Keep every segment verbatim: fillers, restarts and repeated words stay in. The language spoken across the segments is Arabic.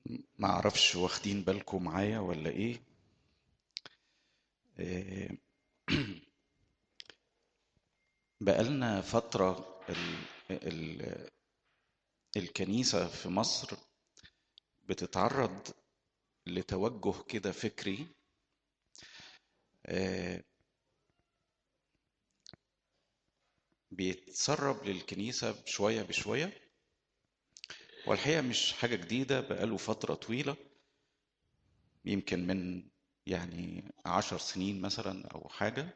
ما اعرفش واخدين بالكم معايا ولا ايه؟ إيه، بقالنا فترة ال ال الكنيسة في مصر بتتعرض لتوجه كده فكري. آه، بيتسرب للكنيسة شوية بشوية، والحقيقة مش حاجة جديدة، بقاله فترة طويلة، يمكن من يعني عشر سنين مثلا أو حاجة.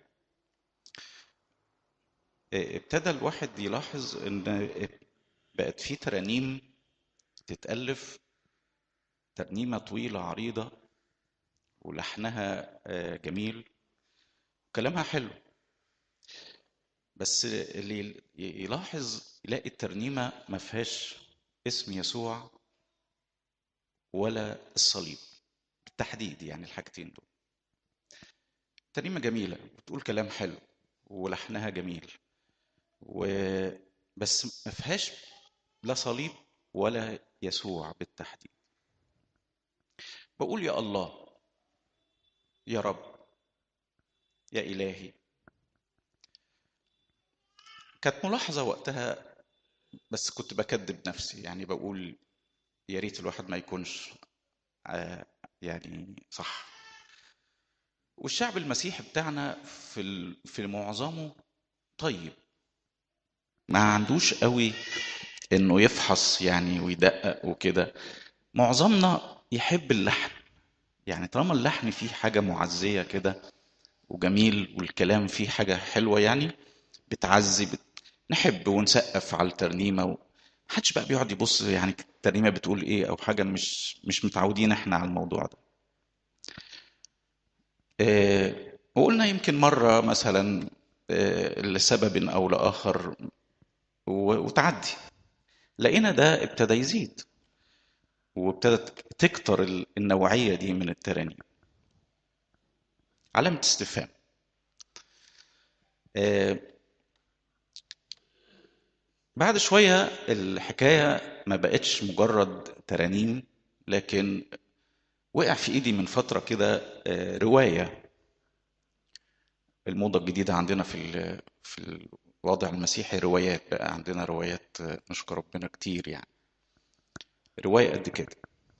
آه، ابتدى الواحد يلاحظ إن بقت في ترانيم تتألف، ترنيمة طويلة عريضة ولحنها آه، جميل، كلامها حلو، بس اللي يلاحظ يلاقي الترنيمة ما فيهاش اسم يسوع ولا الصليب بالتحديد، يعني الحاجتين دول. ترنيمة جميلة بتقول كلام حلو ولحنها جميل، و بس ما فيهاش لا صليب ولا يسوع بالتحديد. بقول يا الله، يا رب، يا إلهي. كانت ملاحظة وقتها، بس كنت بكذب نفسي، يعني بقول يا ريت الواحد ما يكونش آه، يعني صح. والشعب المسيحي بتاعنا في ال- في معظمه طيب، ما عندوش قوي انه يفحص يعني ويدقق وكده. معظمنا يحب اللحن، يعني طالما اللحن فيه حاجة معزية كده وجميل والكلام فيه حاجة حلوة، يعني بتعزي بت... نحب ونسقف على الترنيمة و... محدش بقى بيقعد يبص يعني الترنيمة بتقول ايه او حاجة، مش مش متعودين احنا على الموضوع ده. آه، وقلنا يمكن مرة مثلا آه، لسبب أو لآخر و- وتعدي، لقينا ده ابتدى يزيد، وابتدت تكتر ال- النوعية دي من الترانيم. علامة استفهام. آه، بعد شوية الحكاية ما بقتش مجرد ترانيم، لكن وقع في ايدي من فترة كده آه، رواية. الموضة الجديدة عندنا في ال- في الوضع المسيحي روايات، بقى عندنا روايات آه، نشكر ربنا كتير يعني. رواية قد كده،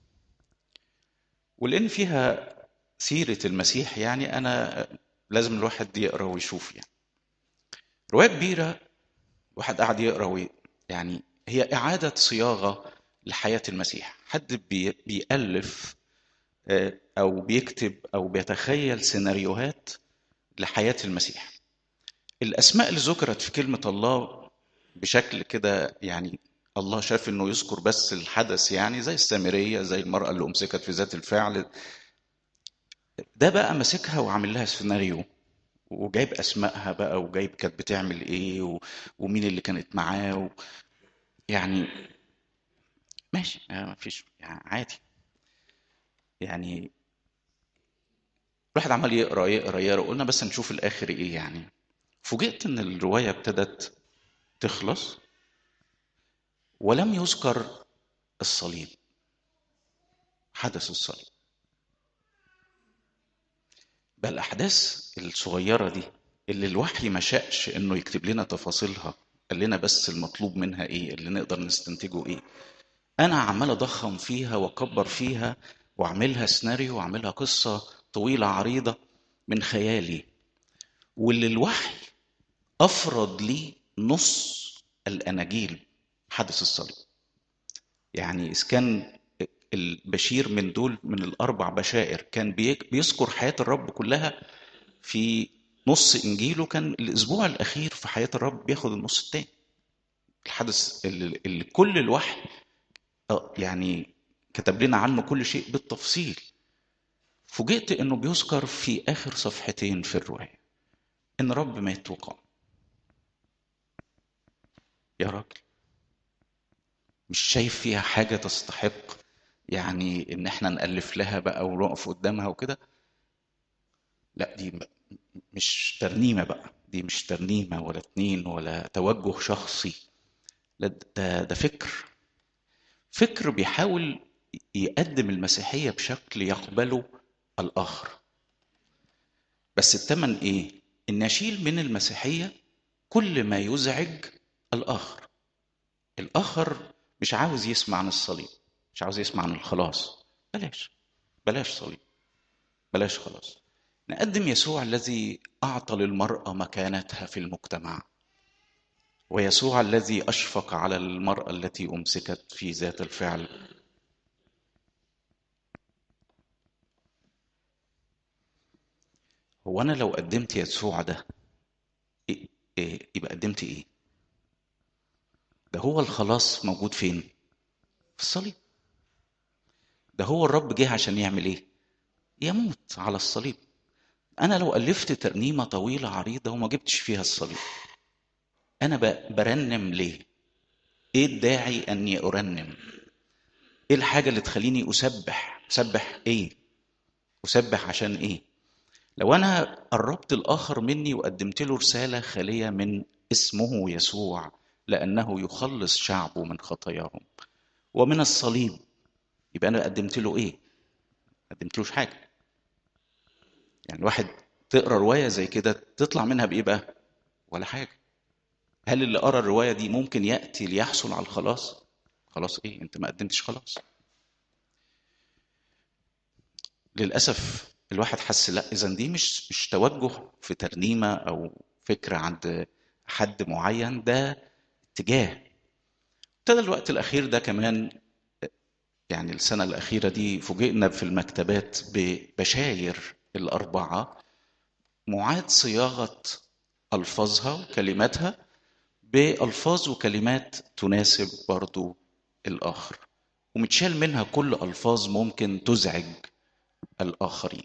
ولأن فيها سيرة المسيح، يعني أنا لازم الواحد يقرأ ويشوف يعني. رواية كبيرة، واحد قاعد يقرأ وي... يعني هي إعادة صياغة لحياة المسيح. حد بي... بيألف آه، أو بيكتب أو بيتخيل سيناريوهات لحياة المسيح. الأسماء اللي ذكرت في كلمة الله بشكل كده، يعني الله شاف انه يذكر بس الحدث، يعني زي السامرية، زي المرأة اللي أمسكت في ذات الفعل. ده بقى ماسكها وعامل لها سيناريو، وجايب اسمائها بقى، وجايب كانت بتعمل ايه و... ومين اللي كانت معاه و... يعني ماشي، يعني ما فيش، يعني عادي. يعني الواحد عمال يقرا يقرا يقرا، قلنا بس نشوف الاخر ايه يعني. فوجئت ان الروايه ابتدت تخلص ولم يذكر الصليب، حدث الصليب. بل الاحداث الصغيره دي اللي الوحي ما شاءش انه يكتب لنا تفاصيلها، قال لنا بس المطلوب منها ايه، اللي نقدر نستنتجه ايه. انا عمال اضخم فيها واكبر فيها واعملها سيناريو واعملها قصه طويله عريضه من خيالي، واللي الوحي افرض لي نص الاناجيل حدث الصليب. يعني اذا كان البشير من دول، من الاربع بشائر، كان بيك- بيذكر حياه الرب كلها في نص انجيله، كان الاسبوع الاخير في حياه الرب بياخد النص التاني، الحدث اللي, اللي كل الوحي آه، يعني كتب لنا عنه كل شيء بالتفصيل. فوجئت انه بيذكر في اخر صفحتين في الروايه ان رب مات وقام. يا راجل، مش شايف فيها حاجه تستحق يعني ان احنا نالف لها بقى ونقف قدامها وكده؟ لا، دي م- مش ترنيمه بقى، دي مش ترنيمه ولا اتنين ولا توجه شخصي، لا، ده ده فكر. فكر بيحاول يقدم المسيحية بشكل يقبله الآخر. بس الثمن إيه؟ إن أشيل من المسيحية كل ما يزعج الآخر. الآخر مش عاوز يسمع عن الصليب، مش عاوز يسمع عن الخلاص. بلاش بلاش صليب، بلاش خلاص. نقدم يسوع الذي أعطى للمرأة مكانتها في المجتمع، ويسوع الذي أشفق على المرأة التي أمسكت في ذات الفعل. هو أنا لو قدمت يسوع ده إيه إيه يبقى قدمت إيه؟ ده هو الخلاص موجود فين؟ في الصليب. ده هو الرب جه عشان يعمل إيه؟ يموت على الصليب. أنا لو ألفت ترنيمة طويلة عريضة وما جبتش فيها الصليب، أنا برنم ليه؟ إيه الداعي أني أرنم؟ إيه الحاجة اللي تخليني أسبح؟ أسبح إيه؟ أسبح عشان إيه؟ لو أنا قربت الآخر مني وقدمت له رسالة خالية من اسمه يسوع لأنه يخلص شعبه من خطاياهم ومن الصليب، يبقى أنا قدمت له إيه؟ قدمتلوش حاجة. يعني الواحد تقرأ رواية زي كده تطلع منها بإيه بقى؟ ولا حاجة. هل اللي قرأ الرواية دي ممكن يأتي ليحصل على الخلاص؟ خلاص إيه؟ أنت ما قدمتش خلاص. للأسف الواحد حس لا، إذن دي مش مش توجه في ترنيمة أو فكرة عند حد معين، ده اتجاه. ابتدى الوقت الأخير ده كمان، يعني السنة الأخيرة دي فوجئنا في المكتبات ببشاير الأربعة معاد صياغة ألفاظها وكلماتها بألفاظ وكلمات تناسب برضو الآخر، ومتشال منها كل ألفاظ ممكن تزعج الآخرين.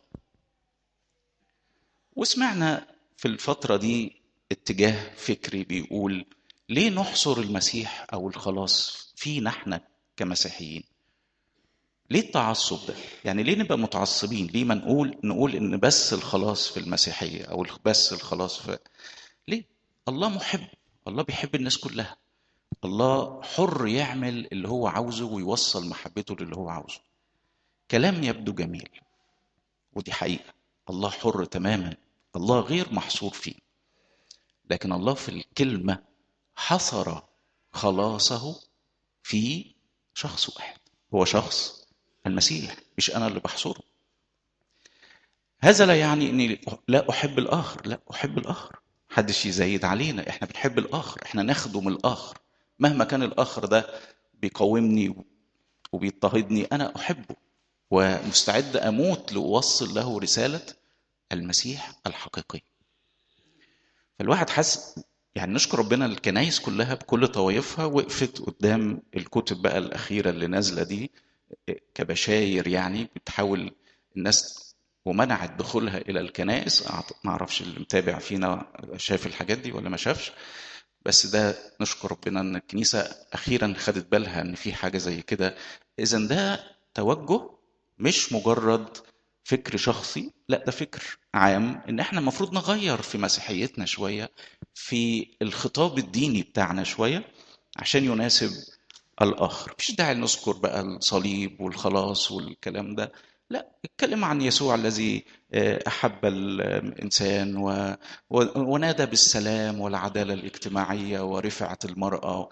وسمعنا في الفترة دي اتجاه فكري بيقول ليه نحصر المسيح أو الخلاص فينا احنا كمسيحيين؟ ليه التعصب ده؟ يعني ليه نبقى متعصبين؟ ليه ما نقول نقول ان بس الخلاص في المسيحية او بس الخلاص في ليه؟ الله محب، الله بيحب الناس كلها، الله حر يعمل اللي هو عاوزه ويوصل محبته للي هو عاوزه. كلام يبدو جميل، ودي حقيقة، الله حر تماما، الله غير محصور فيه. لكن الله في الكلمة حصر خلاصه في شخص واحد، هو شخص المسيح، مش أنا اللي بحصره. هذا لا يعني أني لا أحب الآخر، لا أحب الآخر، محدش يزايد علينا، إحنا بنحب الآخر، إحنا نخدم الآخر مهما كان الآخر ده بيقاومني وبيضطهدني، أنا أحبه ومستعد أموت لأوصل له رسالة المسيح الحقيقي. فالواحد حس يعني نشكر ربنا، الكنايس كلها بكل طوائفها وقفت قدام الكتب بقى الأخيرة اللي نازلة دي كبشاير، يعني بتحاول الناس، ومنعت دخولها إلى الكنائس. ما أعرفش اللي متابع فينا شاف الحاجات دي ولا ما شافش، بس ده نشكر ربنا ان الكنيسة اخيرا خدت بالها ان في حاجة زي كده. اذا ده توجه مش مجرد فكر شخصي، لا ده فكر عام ان احنا المفروض نغير في مسيحيتنا شوية، في الخطاب الديني بتاعنا شوية عشان يناسب الآخر. مش داعي نذكر بقى الصليب والخلاص والكلام ده، لا، اتكلم عن يسوع الذي أحب الإنسان و... ونادى بالسلام والعدالة الاجتماعية ورفعة المرأة.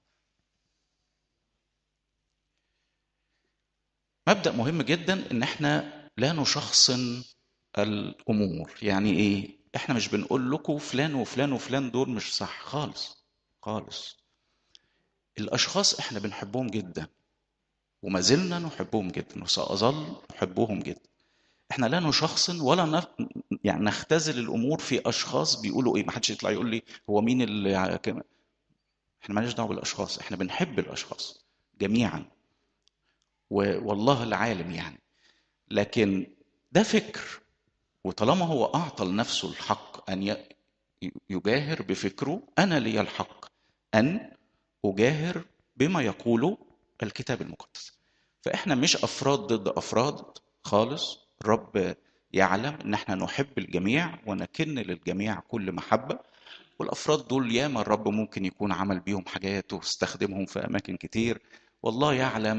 مبدأ مهم جدا ان احنا لا نشخصن الأمور. يعني ايه؟ احنا مش بنقول لكم فلان وفلان وفلان دول مش صح خالص خالص. الأشخاص احنا بنحبهم جدا وما زلنا نحبهم جدا وسأظل نحبهم جدا. احنا لا نشخصن ولا نف... يعني نختزل الامور في اشخاص بيقولوا ايه. ما حدش يطلع يقول لي هو مين اللي كم... احنا مالناش دعوه بالاشخاص، احنا بنحب الاشخاص جميعا و... والله العالم يعني. لكن ده فكر، وطالما هو اعطى لنفسه الحق ان ي... يجاهر بفكره، انا لي الحق ان اجاهر بما يقوله الكتاب المقدس. فاحنا مش افراد ضد افراد خالص. الرب يعلم ان احنا نحب الجميع ونكن للجميع كل محبة، والافراد دول ياما الرب ممكن يكون عمل بيهم حاجات واستخدمهم في اماكن كتير، والله يعلم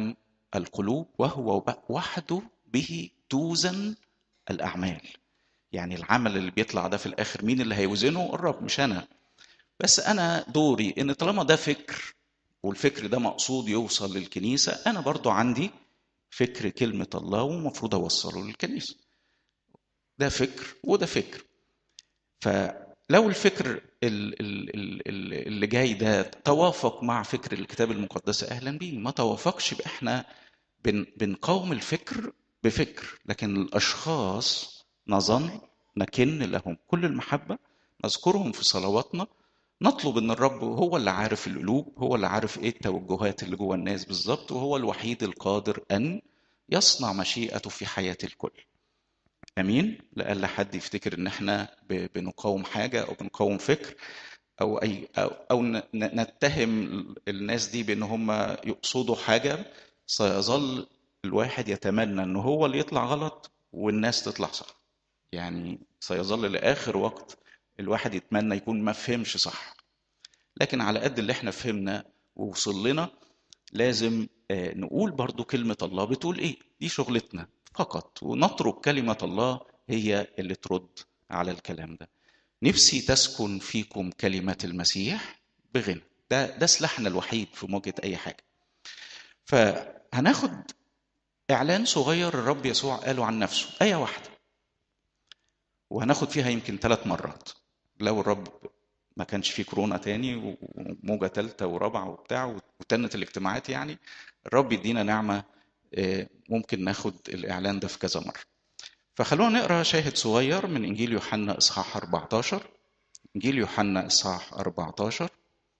القلوب وهو وحده به توزن الأعمال. يعني العمل اللي بيطلع ده في الآخر مين اللي هيوزنه؟ الرب، مش أنا. بس أنا دوري إن طالما ده فكر والفكر ده مقصود يوصل للكنيسة، أنا برضو عندي فكر كلمة الله ومفروض أوصله للكنيسة. ده فكر وده فكر. فلو الفكر اللي جاي ده توافق مع فكر الكتاب المقدس أهلا بيه، ما توافقش يبقى احنا بنقاوم الفكر بفكر. لكن الأشخاص نظن نكن لهم كل المحبة، نذكرهم في صلواتنا، نطلب ان الرب هو اللي عارف القلوب، هو اللي عارف ايه التوجهات اللي جوه الناس بالظبط، وهو الوحيد القادر ان يصنع مشيئته في حياة الكل. امين. لألا حد يفتكر ان احنا بنقاوم حاجة او بنقاوم فكر او اي او, أو نتهم الناس دي بان هم يقصدوا حاجة. سيظل الواحد يتمنى ان هو اللي يطلع غلط والناس تطلع صح. يعني سيظل لاخر وقت الواحد يتمنى يكون ما فهمش صح، لكن على قد اللي احنا فهمنا ووصل لنا لازم نقول برضو كلمة الله بتقول ايه. دي شغلتنا فقط، ونترك كلمة الله هي اللي ترد على الكلام ده. نفسي تسكن فيكم كلمة المسيح بغنى. ده ده سلاحنا الوحيد في مواجهة اي حاجة. فهناخد اعلان صغير الرب يسوع قاله عن نفسه، آية واحدة، وهناخد فيها يمكن ثلاث مرات لو الرب ما كانش فيه كورونا تاني وموجة تالتة ورابعة وبتاع وتنت الاجتماعات. يعني الرب يدينا نعمة ممكن ناخد الإعلان ده في كذا مرة. فخلونا نقرأ شاهد صغير من إنجيل يوحنا إصحاح أربعة عشر. إنجيل يوحنا إصحاح أربعة عشر.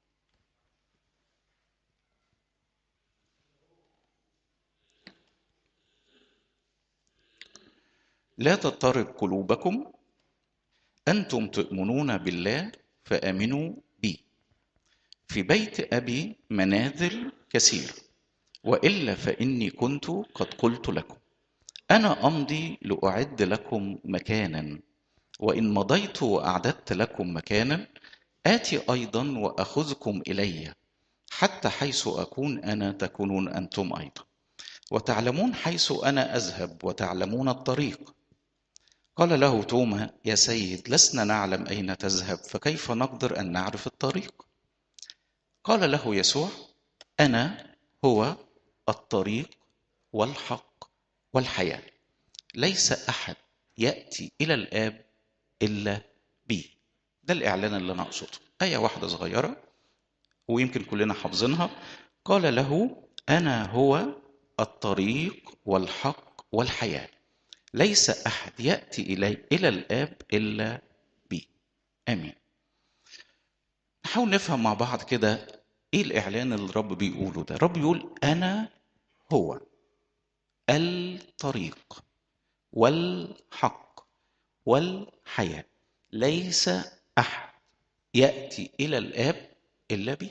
لا تضطرب قلوبكم، أنتم تؤمنون بالله فآمنوا بي. في بيت أبي منازل كثير، وإلا فإني كنت قد قلت لكم. أنا أمضي لأعد لكم مكانا، وإن مضيت وأعددت لكم مكانا آتي أيضا وأخذكم إلي، حتى حيث أكون أنا تكونون أنتم أيضا، وتعلمون حيث أنا أذهب وتعلمون الطريق. قال له توما: يا سيد، لسنا نعلم أين تذهب، فكيف نقدر أن نعرف الطريق؟ قال له يسوع: أنا هو الطريق والحق والحياة، ليس أحد يأتي إلى الآب إلا بي. ده الإعلان اللي أنا أقصده. آية واحدة صغيرة ويمكن كلنا حافظينها. قال له: أنا هو الطريق والحق والحياة، ليس أحد يأتي إلي إلى الآب إلا بي. آمين. نحاول نفهم مع بعض كده إيه الإعلان اللي الرب بيقوله ده. الرب يقول: أنا هو الطريق والحق والحياة، ليس أحد يأتي إلى الآب إلا بي.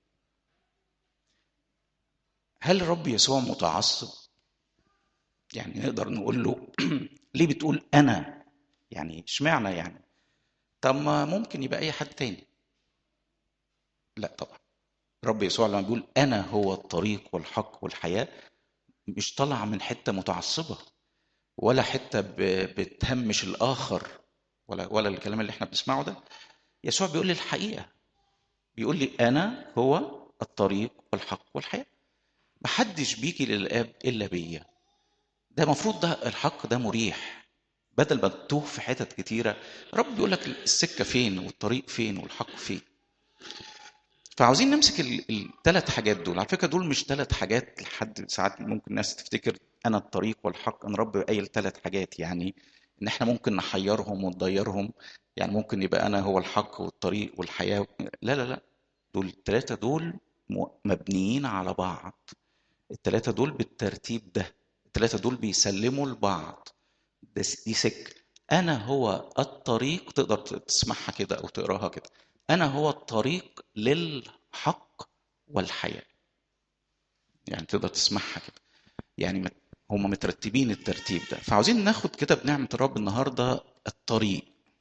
هل الرب يسوع متعصب؟ يعني نقدر نقول له ليه بتقول أنا؟ يعني اشمعنى يعني؟ طب ما ممكن يبقى أي حد تاني. لا طبعا. الرب يسوع لما بيقول أنا هو الطريق والحق والحياة، مش طالع من حتة متعصبة ولا حتة بتهمش الآخر ولا ولا الكلام اللي احنا بنسمعه ده. يسوع بيقول لي الحقيقة، بيقول لي أنا هو الطريق والحق والحياة، محدش بيجي للآب إلا بيا. ده مفروض ده الحق ده مريح، بدل ما تتوه في حتت كتيرة. رب بيقول لك السكة فين والطريق فين والحق فين. فعاوزين نمسك الثلاث حاجات دول. على فكرة دول مش ثلاث حاجات لحد ساعات ممكن الناس تفتكر أنا الطريق والحق، أن رب قايل ثلاث حاجات، يعني إن إحنا ممكن نحيرهم ونضيرهم. يعني ممكن يبقى أنا هو الحق والطريق والحياة. لا لا لا، دول الثلاثة دول مبنيين على بعض. الثلاثة دول بالترتيب ده، الثلاثة دول بيسلموا لبعض. دي سكة. أنا هو الطريق، تقدر تسمعها كده أو تقراها كده. أنا هو الطريق للحق والحياة، يعني تقدر تسمعها كده. يعني هم مترتبين الترتيب ده. فعاوزين ناخد كده بنعمة الرب النهاردة الطريق،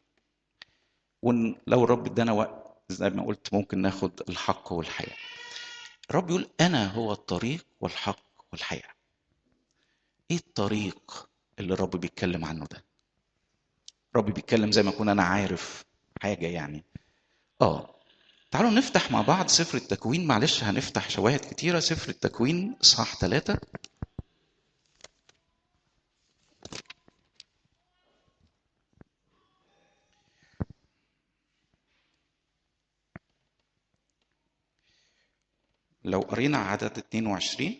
ولو الرب ادانا وقت زي ما قلت ممكن ناخد الحق والحياة. الرب يقول أنا هو الطريق والحق والحياة. ايه الطريق اللي الرب بيتكلم عنه ده؟ الرب بيتكلم زي ما اكون انا عارف حاجه يعني. اه تعالوا نفتح مع بعض سفر التكوين. معلش هنفتح شواهد كتيره. سفر التكوين اصحاح ثلاثة. لو قرينا عدد اثنين وعشرين: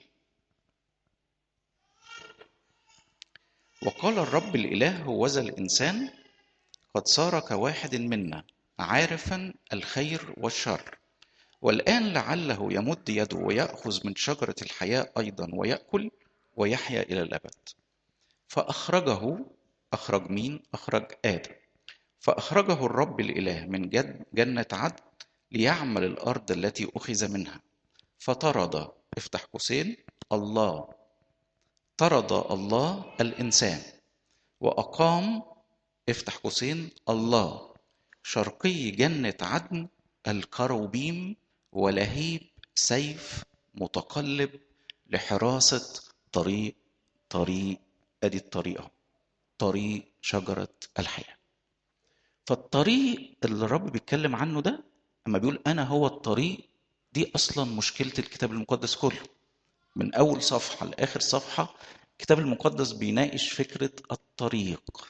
وقال الرب الإله هوذا الإنسان قد صار كواحد منا عارفا الخير والشر، والآن لعله يمد يده ويأخذ من شجرة الحياة أيضا ويأكل ويحيا إلى الأبد. فأخرجه، أخرج مين؟ أخرج آدم. فأخرجه الرب الإله من جنة عدن ليعمل الأرض التي أخذ منها. فطرد، افتح قوسين، الله طرد الله الإنسان وأقام، افتح قوسين، الله شرقي جنة عدن الكروبيم ولهيب سيف متقلب لحراسة طريق طريق ادي الطريقة، طريق شجرة الحياة. فالطريق اللي الرب بيتكلم عنه ده اما بيقول انا هو الطريق، دي اصلا مشكلة الكتاب المقدس كله. من اول صفحة لاخر صفحة الكتاب المقدس بيناقش فكرة الطريق.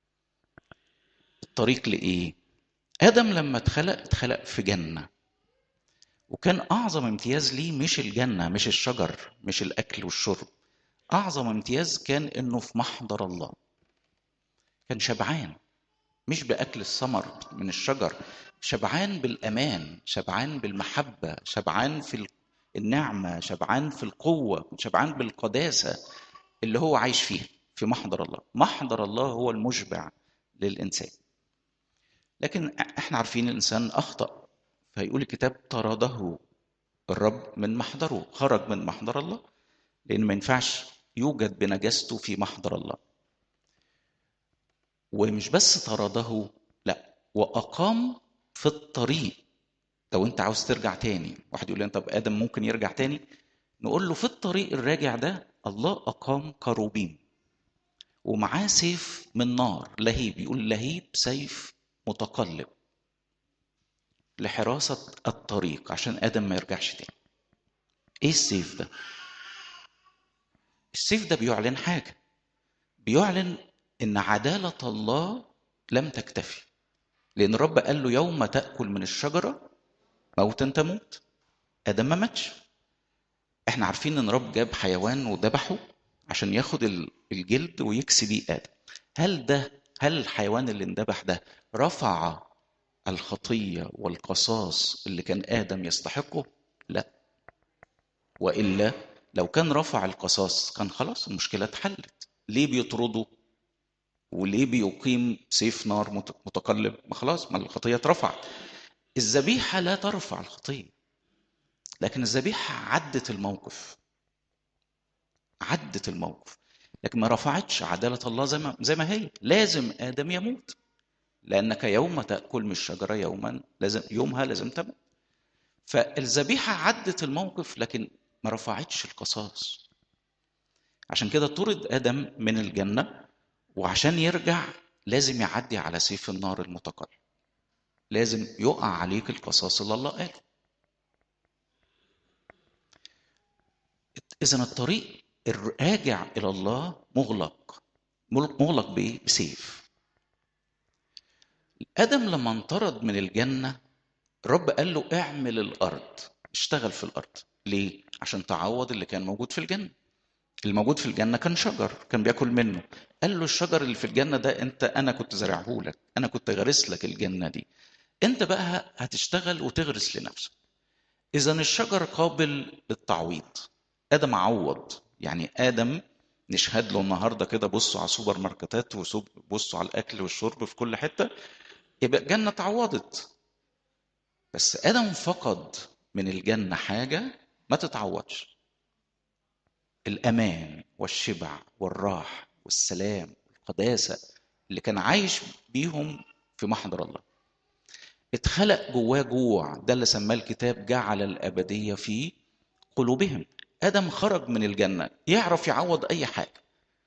الطريق لإيه؟ آدم لما اتخلق اتخلق في جنة، وكان أعظم امتياز ليه مش الجنة، مش الشجر، مش الأكل والشرب. أعظم امتياز كان إنه في محضر الله. كان شبعان مش بأكل الثمر من الشجر، شبعان بالأمان، شبعان بالمحبة، شبعان في النعمة، شبعان في القوة، شبعان بالقداسة اللي هو عايش فيها في محضر الله. محضر الله هو المشبع للإنسان. لكن احنا عارفين الإنسان أخطأ، فيقول الكتاب طرده الرب من محضره، خرج من محضر الله، لأن ما ينفعش يوجد بنجاسته في محضر الله. ومش بس طرده، لا، وأقام في الطريق. لو انت عاوز ترجع تاني، واحد يقول لي طب آدم ممكن يرجع تاني؟ نقول له في الطريق الراجع ده الله أقام كروبيم ومعاه سيف من نار لهيب، يقول لهيب سيف متقلب لحراسة الطريق عشان آدم ما يرجعش تاني. ايه السيف ده؟ السيف ده بيعلن حاجة، بيعلن ان عدالة الله لم تكتفي، لان الرب قال له يوم تأكل من الشجرة موتا تموت. آدم ما ماتش. احنا عارفين ان الرب جاب حيوان وذبحه عشان ياخد الجلد ويكسي بيه آدم. هل ده هل الحيوان اللي اندبح ده رفع الخطية والقصاص اللي كان آدم يستحقه؟ لا. وإلا لو كان رفع القصاص كان خلاص المشكلة اتحلت. ليه بيطرده؟ وليه بيقيم سيف نار متقلب؟ ما خلاص، ما الخطية اترفعت. الذبيحة لا ترفع الخطية، لكن الذبيحة عدت الموقف، عدت الموقف، لكن ما رفعتش عدالة الله زي ما زي ما هي. لازم آدم يموت، لأنك يوم تأكل من الشجرة يوما لازم يومها لازم تموت. فالذبيحة عدت الموقف لكن ما رفعتش القصاص. عشان كده طرد آدم من الجنة، وعشان يرجع لازم يعدي على سيف النار المتقلب، لازم يقع عليك القصاص اللي الله قاله. إذن الطريق الراجع إلى الله مغلق. مغلق بإيه؟ بسيف. آدم لما انطرد من الجنة الرب قال له اعمل الأرض، اشتغل في الأرض. ليه؟ عشان تعوض اللي كان موجود في الجنة. الموجود في الجنة كان شجر كان بياكل منه. قال له الشجر اللي في الجنة ده انت انا كنت زرعه لك، انا كنت غرس لك الجنة دي، انت بقى هتشتغل وتغرس لنفسك. اذا الشجر قابل للتعويض. ادم عوض. يعني ادم نشهد له النهارده كده، بصوا على السوبر ماركتات وبصوا على الاكل والشرب في كل حته، يبقى الجنه اتعوضت. بس ادم فقد من الجنه حاجه ما تتعوضش: الأمان والشبع والراحة والسلام والقداسة اللي كان عايش بيهم في محضر الله. اتخلق جواه جوع، ده اللي سماه الكتاب جعل الأبدية في قلوبهم. آدم خرج من الجنة يعرف يعوض أي حاجة،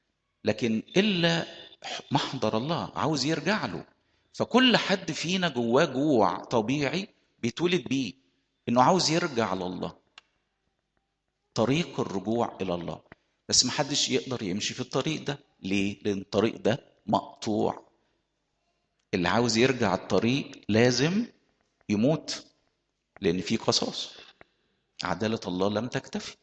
لكن إلا محضر الله عاوز يرجع له. فكل حد فينا جواه جوع طبيعي بيتولد بيه، إنه عاوز يرجع لله، طريق الرجوع إلى الله. بس محدش يقدر يمشي في الطريق ده. ليه؟ لأن الطريق ده مقطوع. اللي عاوز يرجع الطريق لازم يموت، لأن في قصاص. عدالة الله لم تكتفي.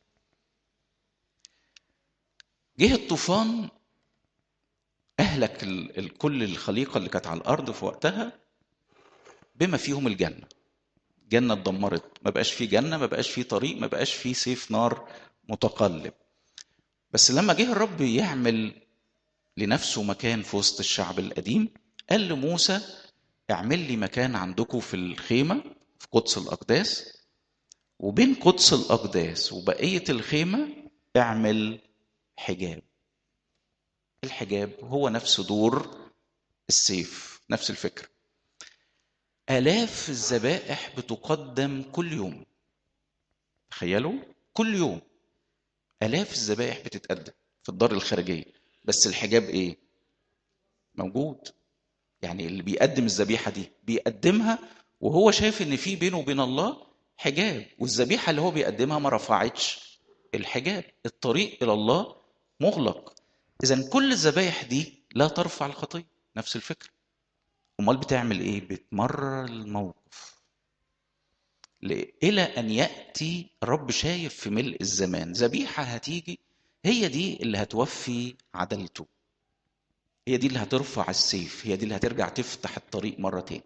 جه الطوفان أهلك كل الخليقة اللي كانت على الأرض في وقتها بما فيهم الجنة. جنة اتدمرت، ما بقاش فيه جنة، ما بقاش فيه طريق، ما بقاش فيه سيف نار متقلب. بس لما جه الرب يعمل لنفسه مكان في وسط الشعب القديم، قال لموسى اعمل لي مكان عندكم في الخيمة في قدس الأقداس، وبين قدس الأقداس وبقية الخيمة اعمل حجاب. الحجاب هو نفس دور السيف، نفس الفكرة. آلاف الذبائح بتقدم كل يوم، تخيلوا كل يوم آلاف الذبائح بتتقدم في الدار الخارجية، بس الحجاب ايه؟ موجود. يعني اللي بيقدم الذبيحة دي بيقدمها وهو شايف ان في بينه وبين الله حجاب، والذبيحة اللي هو بيقدمها ما رفعتش الحجاب. الطريق إلى الله مغلق. إذن كل الذبائح دي لا ترفع الخطية، نفس الفكرة. امال بتعمل ايه؟ بتمرر الموقف الى ان ياتي الرب. شايف في ملء الزمان ذبيحه هتيجي، هي دي اللي هتوفي عدالته، هي دي اللي هترفع السيف، هي دي اللي هترجع تفتح الطريق مره تاني.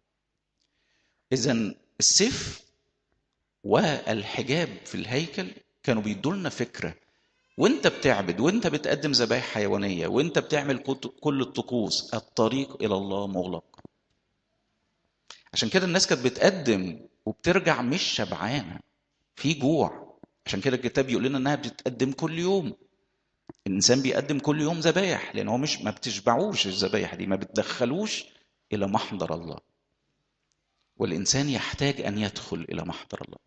اذا السيف والحجاب في الهيكل كانوا بيدولنا فكره. وانت بتعبد، وانت بتقدم ذبائح حيوانيه، وانت بتعمل كل الطقوس، الطريق الى الله مغلق. عشان كده الناس كانت بتقدم وبترجع مش شبعانه، في جوع. عشان كده الكتاب يقول لنا انها بتتقدم كل يوم. الانسان بيقدم كل يوم ذبايح، لان هو مش ما بتشبعوش الذبايح دي، ما بتدخلوش الى محضر الله. والانسان يحتاج ان يدخل الى محضر الله.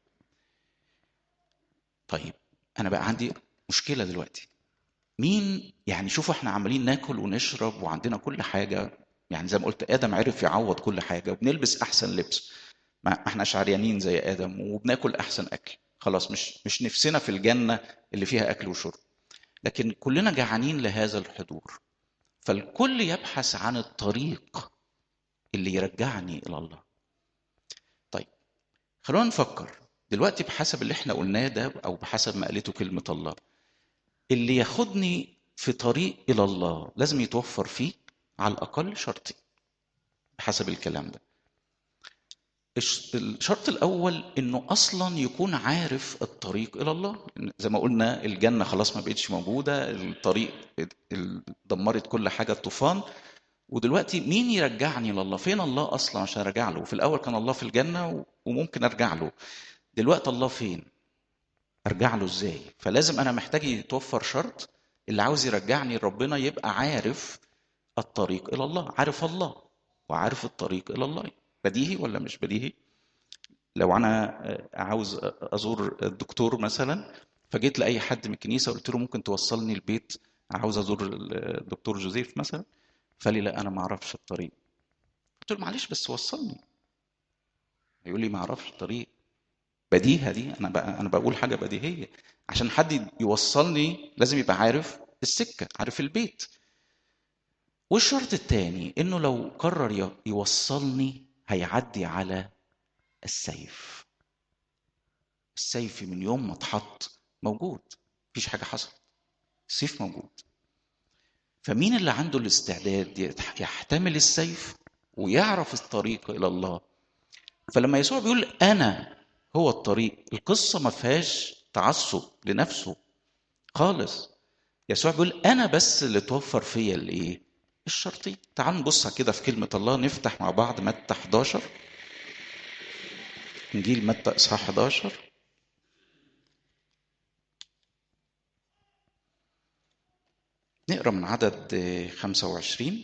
طيب انا بقى عندي مشكله دلوقتي. مين يعني؟ شوفوا احنا عمالين ناكل ونشرب وعندنا كل حاجه، يعني زي ما قلت ادم عرف يعوض كل حاجه، وبنلبس احسن لبس، ما احنا شعريانين زي ادم، وبناكل احسن اكل. خلاص مش مش نفسنا في الجنه اللي فيها اكل وشرب، لكن كلنا جعانين لهذا الحضور. فالكل يبحث عن الطريق اللي يرجعني الى الله. طيب خلونا نفكر دلوقتي بحسب اللي احنا قلناه ده، او بحسب ما قالته كلمه الله. اللي ياخدني في طريق الى الله لازم يتوفر فيه على الاقل شرطين بحسب الكلام ده. الشرط الأول إنه أصلا يكون عارف الطريق إلى الله. زي ما قلنا الجنة خلاص ما بقتش موجودة، الطريق دمرت كل حاجة الطوفان، ودلوقتي مين يرجعني لله؟ فين الله أصلا عشان أرجع له؟ في الأول كان الله في الجنة وممكن أرجع له، دلوقتي الله فين؟ أرجع له إزاي؟ فلازم أنا محتاج يتوفر شرط. اللي عاوز يرجعني لربنا يبقى عارف الطريق إلى الله، عارف الله وعارف الطريق إلى الله. بديهي ولا مش بديهي؟ لو انا عاوز ازور الدكتور مثلا، فجيت لاي حد من الكنيسه قلت له ممكن توصلني البيت، عاوز ازور الدكتور جوزيف مثلا، فقال لي لا انا ما اعرفش الطريق. قلت له معلش بس وصلني. يقول لي ما اعرفش الطريق. بديهه دي، انا بقى انا بقول حاجه بديهيه. عشان حد يوصلني لازم يبقى عارف السكه، عارف البيت. والشرط الثاني انه لو قرر يوصلني هيعدي على السيف. السيف من يوم ما اتحط موجود، مفيش حاجه حصلت، السيف موجود. فمين اللي عنده الاستعداد يحتمل السيف ويعرف الطريق الى الله؟ فلما يسوع بيقول انا هو الطريق، القصه ما فيهاش تعصب لنفسه خالص. يسوع بيقول انا بس اللي توفر فيا الايه؟ الشرطين. تعالوا نبص كده في كلمه الله، نفتح مع بعض متى حداشر، انجيل متى اصحاح حداشر. نقرأ من عدد خمسة وعشرين.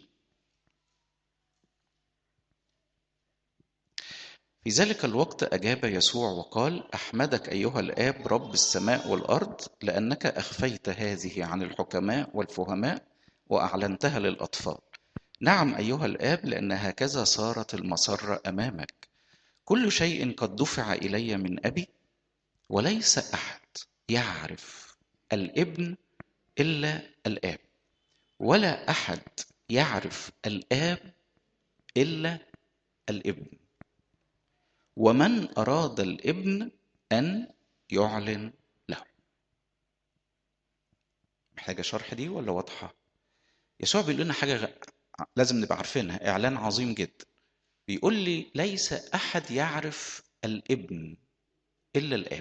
في ذلك الوقت أجاب يسوع وقال أحمدك أيها الآب رب السماء والأرض، لأنك أخفيت هذه عن الحكماء والفهماء وأعلنتها للأطفال. نعم أيها الآب، لأن هكذا صارت المسرة أمامك. كل شيء قد دفع إلي من أبي، وليس أحد يعرف الابن إلا الآب، ولا أحد يعرف الآب إلا الابن، ومن أراد الابن أن يعلن له. محتاجة شرح دي ولا واضحة؟ يسوع بيقول لنا حاجة غ... لازم نبقى عارفينها، إعلان عظيم جدا. بيقول لي ليس أحد يعرف الابن إلا الآب.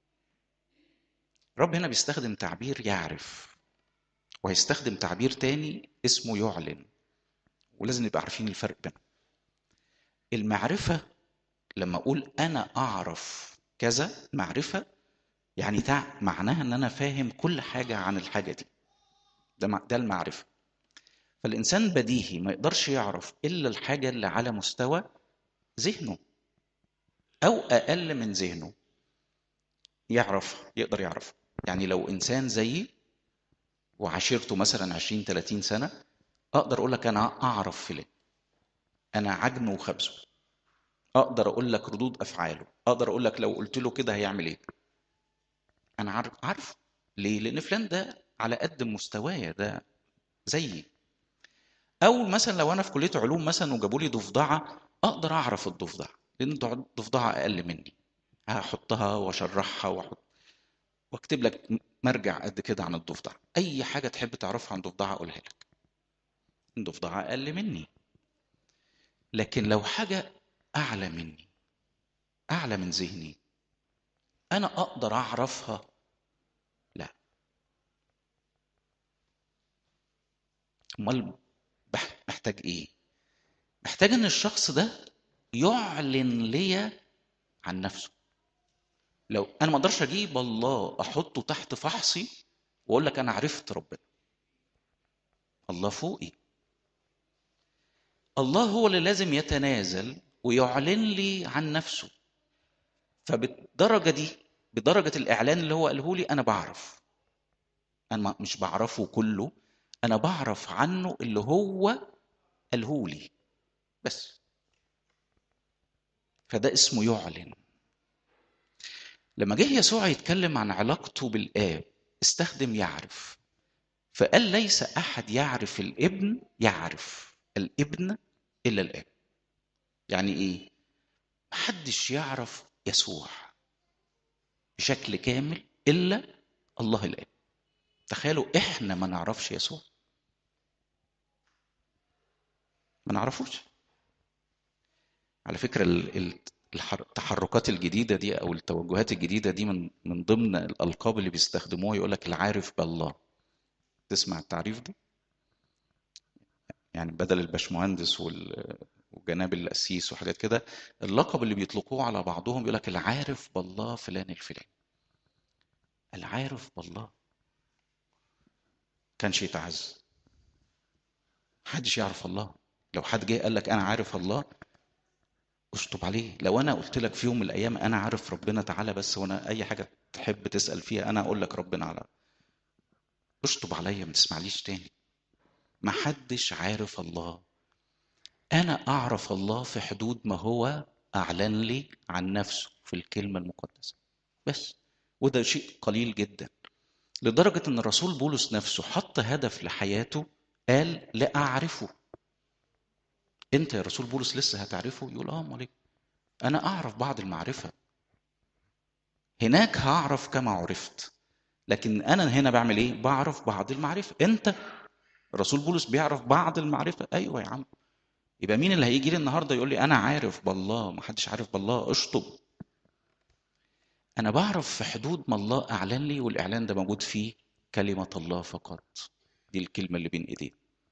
رب هنا بيستخدم تعبير يعرف، وهيستخدم تعبير تاني اسمه يعلن، ولازم نبقى عارفين الفرق بينهم. المعرفة لما أقول أنا أعرف كذا، معرفة يعني تع... معناها أن أنا فاهم كل حاجة عن الحاجة دي. ده, ده المعرفة. فالإنسان بديهي ما يقدرش يعرف إلا الحاجة اللي على مستوى ذهنه أو أقل من ذهنه. يعرف يقدر يعرف. يعني لو إنسان زيي وعشيرته مثلا عشرين ثلاثين سنة، أقدر أقول لك أنا أعرف فلان، أنا عجنه وخبزه، أقدر أقول لك ردود أفعاله، أقدر أقول لك لو قلت له كده هيعمل إيه. أنا عارف عارف ليه؟ لأن فلان ده على قد مستوايا، ده زيي. أو مثلا لو أنا في كلية علوم مثلا وجابوا لي ضفدعة، أقدر أعرف الضفدعة لأن الضفدعة أقل مني، هحطها وأشرحها وأحط واكتب لك مرجع قد كده عن الضفدعة. أي حاجة تحب تعرفها عن الضفدعة أقولها لك. الضفدعة أقل مني. لكن لو حاجة أعلى مني، أعلى من ذهني، أنا أقدر أعرفها؟ لا. أمال محتاج إيه؟ محتاج إن الشخص ده يعلن لي عن نفسه. لو أنا ما أقدرش أجيب الله أحطه تحت فحصي وأقول لك أنا عرفت ربنا. الله فوقي. الله هو اللي لازم يتنازل ويعلن لي عن نفسه. فبالدرجة دي، بدرجة الإعلان اللي هو قاله لي، أنا بعرف. أنا مش بعرفه كله، أنا بعرف عنه اللي هو قاله لي بس. فده اسمه يعلن. لما جه يسوع يتكلم عن علاقته بالآب استخدم يعرف، فقال ليس أحد يعرف الابن، يعرف الابن إلا الآب. يعني إيه؟ محدش يعرف يسوع بشكل كامل إلا الله الآب. تخيلوا إحنا ما نعرفش يسوع، ما نعرفوش. على فكرة التحركات الجديدة دي أو التوجهات الجديدة دي من من ضمن الألقاب اللي بيستخدموها، يقول لك العارف بالله. تسمع التعريف ده؟ يعني بدل الباشمهندس وجناب القسيس وحاجات كده، اللقب اللي بيطلقوه على بعضهم يقول لك العارف بالله فلان الفلاني. العارف بالله كانش يتعز. محدش يعرف الله. لو حد جه قال لك انا عارف الله، اشطب عليه. لو انا قلت لك في يوم من الايام انا عارف ربنا، تعالى بس وانا اي حاجه تحب تسال فيها انا اقول لك ربنا، على اشطب عليا ما تسمعليش تاني. محدش عارف الله. انا اعرف الله في حدود ما هو اعلن لي عن نفسه في الكلمه المقدسه بس. وده شيء قليل جدا، لدرجه ان الرسول بولس نفسه حط هدف لحياته، قال لا اعرفه. انت يا رسول بولس لسه هتعرفه؟ يقول اه امال ايه، انا اعرف بعض المعرفه، هناك هعرف كما عرفت، لكن انا هنا بعمل ايه؟ بعرف بعض المعرفه. انت رسول بولس بيعرف بعض المعرفه. ايوه يا عم. يبقى مين اللي هيجي لي النهارده يقول لي انا عارف بالله؟ ما حدش عارف بالله. اشطب. انا بعرف في حدود ما الله اعلن لي، والاعلان ده موجود فيه كلمه الله فقط. دي الكلمه اللي بين ايديه.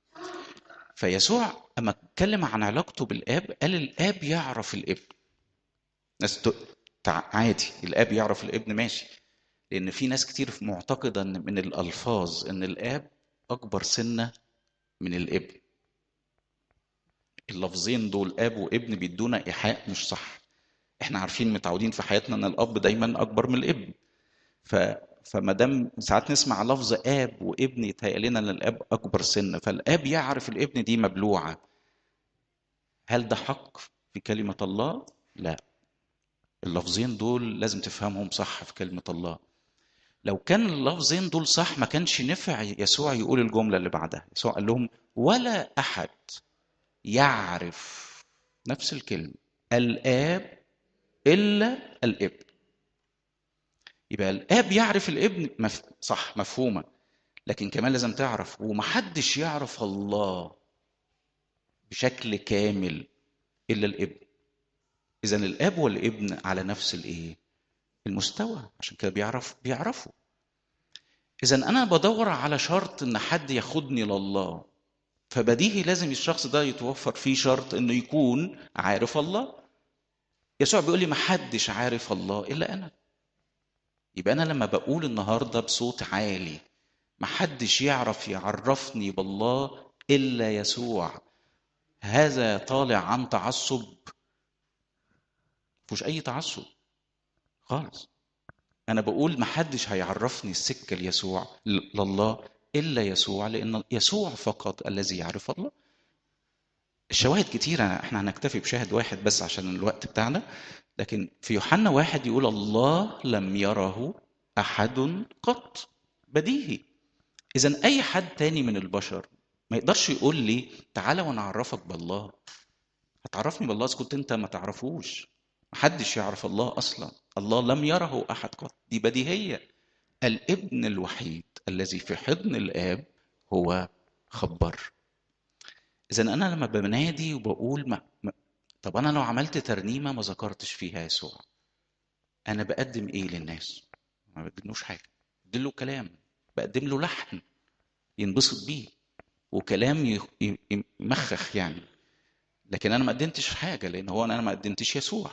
فيسوع اما اتكلم عن علاقته بالاب قال الاب يعرف الابن. ناس عادي الاب يعرف الابن، ماشي، لان في ناس كتير معتقده ان من الالفاظ ان الاب اكبر سنه من الابن. اللفظين دول اب وابن بيدونا ايحاء مش صح. احنا عارفين متعودين في حياتنا ان الاب دايما اكبر من الابن. ف فما دام ساعات نسمع لفظ اب وابن يتهيأ لنا ان الاب اكبر سن، فالاب يعرف الابن دي مبلوعه. هل ده حق في كلمه الله؟ لا. اللفظين دول لازم تفهمهم صح في كلمه الله. لو كان اللفظين دول صح ما كانش نفع يسوع يقول الجمله اللي بعدها. يسوع قال لهم ولا احد يعرف، نفس الكلمه، الاب الا الابن. يبقى الاب يعرف الابن، مف... صح، مفهومه، لكن كمان لازم تعرف ومحدش يعرف الله بشكل كامل الا الابن. اذا الاب والابن على نفس الايه، المستوى، عشان كده بيعرف بيعرفوا. اذا انا بدور على شرط ان حد ياخدني لله، فبديهي لازم الشخص ده يتوفر فيه شرط انه يكون عارف الله. يسوع بيقول لي محدش عارف الله الا انا. يبقى انا لما بقول النهارده بصوت عالي محدش يعرف يعرفني بالله الا يسوع، هذا طالع عن تعصب؟ مفيش اي تعصب خالص. انا بقول محدش هيعرفني السكه ليسوع لله الا يسوع، لان يسوع فقط الذي يعرف الله. الشواهد كتيرة، احنا هنكتفي بشاهد واحد بس عشان الوقت بتاعنا. لكن في يوحنا واحد يقول الله لم يره احد قط. بديهي. اذا اي حد تاني من البشر ما يقدرش يقول لي تعالى وانا اعرفك بالله. هتعرفني بالله اذا كنت انت ما تعرفوش؟ محدش يعرف الله اصلا. الله لم يره احد قط، دي بديهيه. الابن الوحيد الذي في حضن الاب هو خبر. اذا انا لما بنادي وبقول ما ما طب انا لو عملت ترنيمه ما ذكرتش فيها يسوع، انا بقدم ايه للناس؟ ما بقدملوش حاجه. بقدم له كلام، بقدم له لحن ينبسط بيه، وكلام ي- يمخخ يعني. لكن انا ما قدمتش حاجه، لان هو انا ما قدمتش يسوع.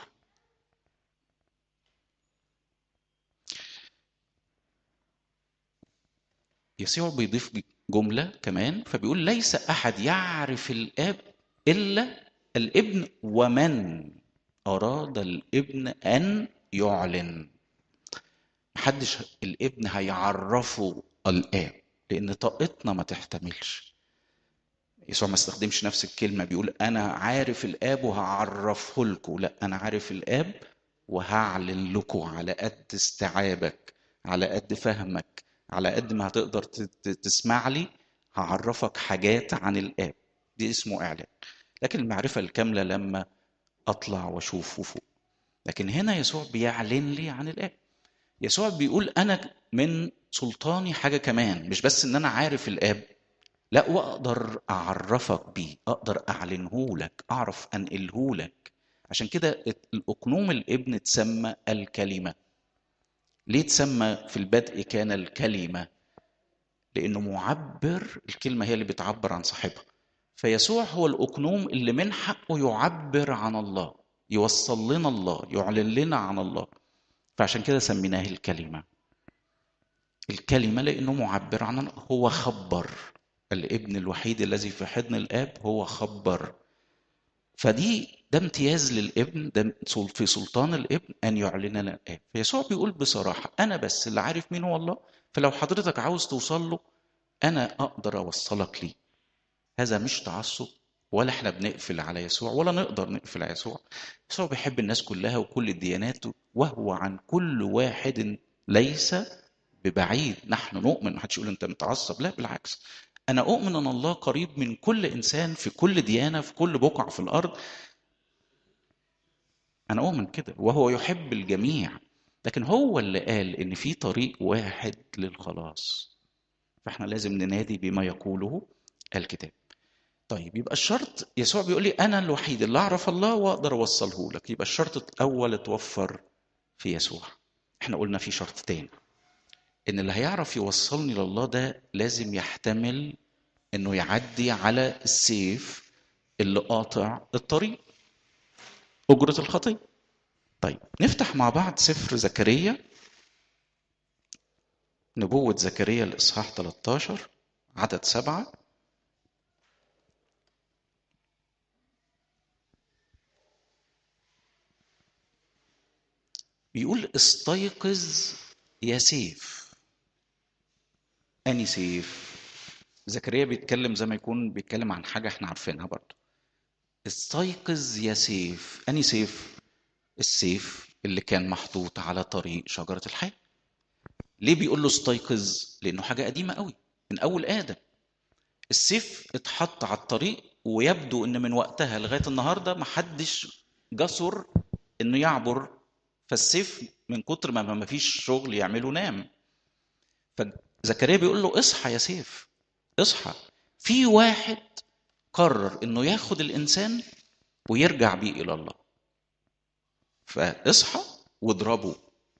يسوع بيضيف جملة كمان فبيقول ليس أحد يعرف الآب إلا الابن ومن أراد الابن أن يعلن. محدش الابن هيعرفه الآب، لأن طاقتنا ما تحتملش. يسوع ما استخدمش نفس الكلمة بيقول أنا عارف الآب وهعرفه لكم. لا، أنا عارف الآب وهعلن لكم على قد استيعابك، على قد فهمك، على قد ما هتقدر تسمع لي. هعرفك حاجات عن الآب، دي اسمه إعلان. لكن المعرفة الكاملة لما أطلع وأشوفه فوق. لكن هنا يسوع بيعلن لي عن الآب. يسوع بيقول أنا من سلطاني حاجة كمان، مش بس إن أنا عارف الآب، لا، واقدر اعرفك بيه، اقدر اعلنه لك، اعرف انقله لك. عشان كده الاقنوم الابن تسمى الكلمه. ليه تسمى في البدء كان الكلمه؟ لانه معبر، الكلمه هي اللي بتعبر عن صاحبها. فيسوع هو الاقنوم اللي من حقه يعبر عن الله، يوصل لنا الله، يعلن لنا عن الله. فعشان كده سميناه الكلمه. الكلمه لانه معبر عن الله. هو خبر. الابن الوحيد الذي في حضن الاب هو خبر. فدي ده امتياز للابن، ده في سلطان الابن ان يعلن لنا الاب. فيسوع بيقول بصراحه انا بس اللي عارف مين هو الله، فلو حضرتك عاوز توصل له انا اقدر اوصلك ليه. هذا مش تعصب، ولا احنا بنقفل على يسوع ولا نقدر نقفل على يسوع. يسوع بيحب الناس كلها وكل الديانات، وهو عن كل واحد ليس ببعيد. نحن نؤمن، محدش يقول انت متعصب، لا بالعكس. انا اؤمن ان الله قريب من كل انسان في كل ديانه في كل بقعه في الارض. انا اؤمن كده، وهو يحب الجميع. لكن هو اللي قال ان في طريق واحد للخلاص، فاحنا لازم ننادي بما يقوله الكتاب. طيب، يبقى الشرط، يسوع بيقول لي انا الوحيد اللي اعرف الله واقدر اوصله لك. يبقى الشرط الاول اتوفر في يسوع. احنا قلنا في شرط تاني، ان اللي هيعرف يوصلني لله ده لازم يحتمل انه يعدي على السيف اللي قاطع الطريق، اجرة الخطية. طيب، نفتح مع بعض سفر زكريا، نبوة زكريا الإصحاح ثلاثة عشر عدد سبعة. بيقول استيقظ يا سيف. أني سيف. زكريا بيتكلم زي ما يكون بيتكلم عن حاجة احنا عارفينها برضو. استيقظ يا سيف. أني سيف؟ السيف اللي كان محطوط على طريق شجرة الحياة. ليه بيقول له استيقظ؟ لأنه حاجة قديمة قوي، من أول آدم. السيف اتحط على الطريق، ويبدو ان من وقتها لغايه النهارده محدش جسر انه يعبر. فالسيف من كتر ما ما فيش شغل يعمله نام. فزكريا بيقول له اصحى يا سيف، اصحى. في واحد قرر انه ياخد الانسان ويرجع بيه الى الله. فاصحى واضربه،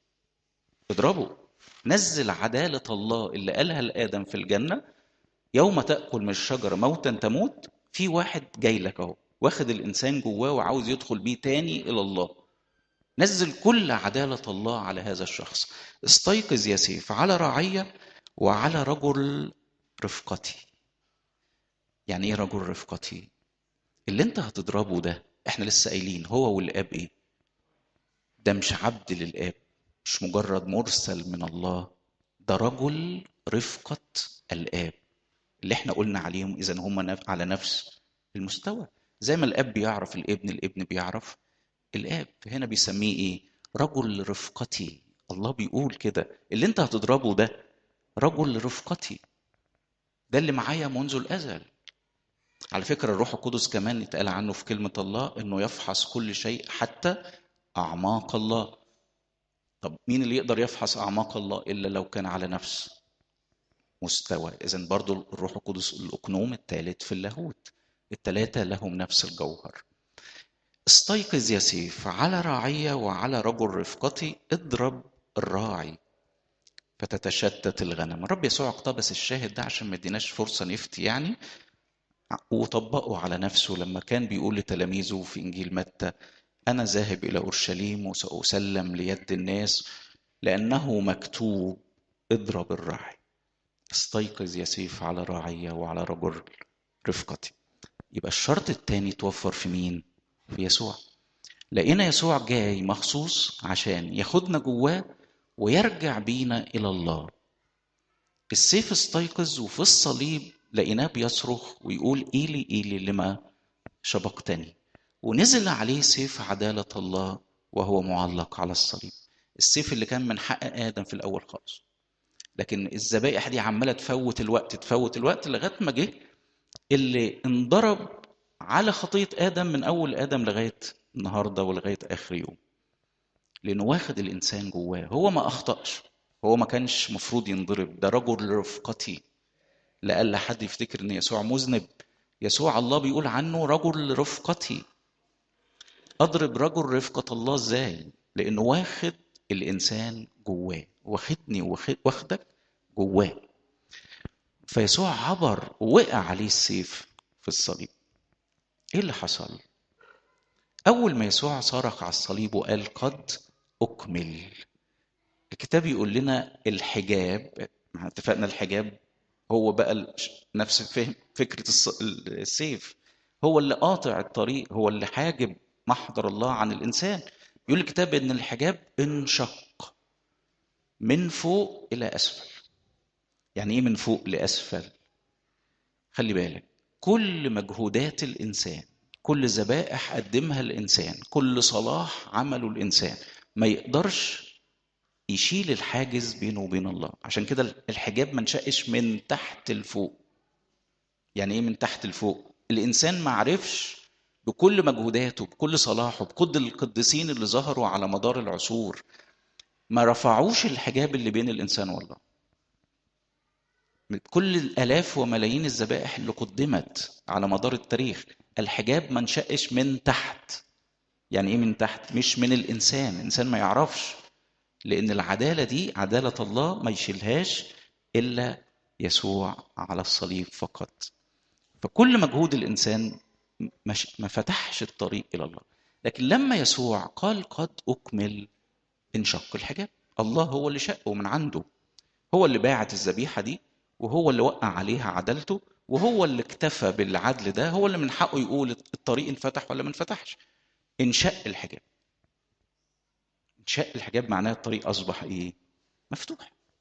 اضربه. نزل عداله الله اللي قالها لادم في الجنه: يوم تأكل من الشجرة موتا تموت. في واحد جاي لك اهو، واخد الإنسان جواه وعاوز يدخل بيه تاني إلى الله. نزل كل عدالة الله على هذا الشخص. استيقظ يا سيف على رعية وعلى رجل رفقتي. يعني ايه رجل رفقتي؟ اللي انت هتضربه ده، احنا لسه قايلين هو والاب ايه؟ ده مش عبد للاب، مش مجرد مرسل من الله، ده رجل رفقة الاب اللي احنا قلنا عليهم. اذا هم على نفس المستوى. زي ما الاب بيعرف الابن، الابن بيعرف الاب. هنا بيسميه ايه؟ رجل رفقتي. الله بيقول كده: اللي انت هتضربه ده رجل رفقتي، ده اللي معايا منذ الازل. على فكرة الروح القدس كمان يتقال عنه في كلمة الله انه يفحص كل شيء حتى اعماق الله. طب مين اللي يقدر يفحص اعماق الله الا لو كان على نفس مستوى؟ اذن برضو الروح القدس الاقنوم الثالث في اللاهوت، الثلاثة لهم نفس الجوهر. استيقظ يا سيف على رعية وعلى رجل رفقتي، اضرب الراعي فتتشتت الغنم. الرب يسوع اقتبس الشاهد ده عشان ما يديناش فرصة نفتي يعني، وطبقه على نفسه لما كان بيقول لتلاميذه في إنجيل متى: أنا ذاهب إلى أورشليم وسأسلم ليد الناس لأنه مكتوب اضرب الراعي. استيقظ يا سيف على رعية وعلى رجل رفقتي. يبقى الشرط الثاني توفر في مين؟ في يسوع. لقينا يسوع جاي مخصوص عشان ياخدنا جواه ويرجع بينا إلى الله. السيف استيقظ، وفي الصليب لقيناه بيصرخ ويقول: إيلي إيلي لما شبقتني. ونزل عليه سيف عدالة الله وهو معلق على الصليب. السيف اللي كان من حق آدم في الأول خالص، لكن الذبائح دي عمالة تفوت الوقت تفوت الوقت لغاية ما جه اللي انضرب على خطية آدم من أول آدم لغاية النهاردة ولغاية آخر يوم. لأنه واخد الإنسان جواه، هو ما أخطأش، هو ما كانش مفروض ينضرب، ده رجل رفقتي. لألا حد يفتكر إن يسوع مذنب. يسوع الله بيقول عنه رجل رفقتي. أضرب رجل رفقة الله إزاي؟ لأنه واخد الإنسان جواه، واخدني واخدك جواه. فيسوع عبر ووقع عليه السيف في الصليب. إيه اللي حصل؟ أول ما يسوع صرخ على الصليب وقال قد أكمل، الكتاب يقول لنا الحجاب، اتفقنا الحجاب هو بقى نفس فهم فكرة السيف، هو اللي قاطع الطريق، هو اللي حاجب محضر الله عن الإنسان. يقول الكتاب إن الحجاب انشق من فوق إلى أسفل. يعني إيه من فوق لأسفل؟ خلي بالك، كل مجهودات الإنسان، كل ذبائح قدمها الإنسان، كل صلاح عمله الإنسان ما يقدرش يشيل الحاجز بينه وبين الله. عشان كده الحجاب ما انشقش من تحت لفوق. يعني ايه من تحت لفوق؟ الانسان ما عرفش بكل مجهوداته، بكل صلاحه، بكل القديسين اللي ظهروا على مدار العصور، ما رفعوش الحجاب اللي بين الانسان والله. كل الالاف وملايين الذبائح اللي قدمت على مدار التاريخ، الحجاب ما انشقش من تحت. يعني ايه من تحت؟ مش من الانسان، الانسان ما يعرفش، لأن العدالة دي عدالة الله ما يشيلهاش إلا يسوع على الصليب فقط. فكل مجهود الإنسان ما فتحش الطريق إلى الله. لكن لما يسوع قال قد أكمل، انشق الحجاب. الله هو اللي شقه من عنده، هو اللي باعت الذبيحة دي، وهو اللي وقع عليها عدالته، وهو اللي اكتفى بالعدل ده، هو اللي من حقه يقول الطريق انفتح ولا ما انفتحش. انشق الحجاب. انشق الحجاب معناه الطريق أصبح إيه؟ مفتوح.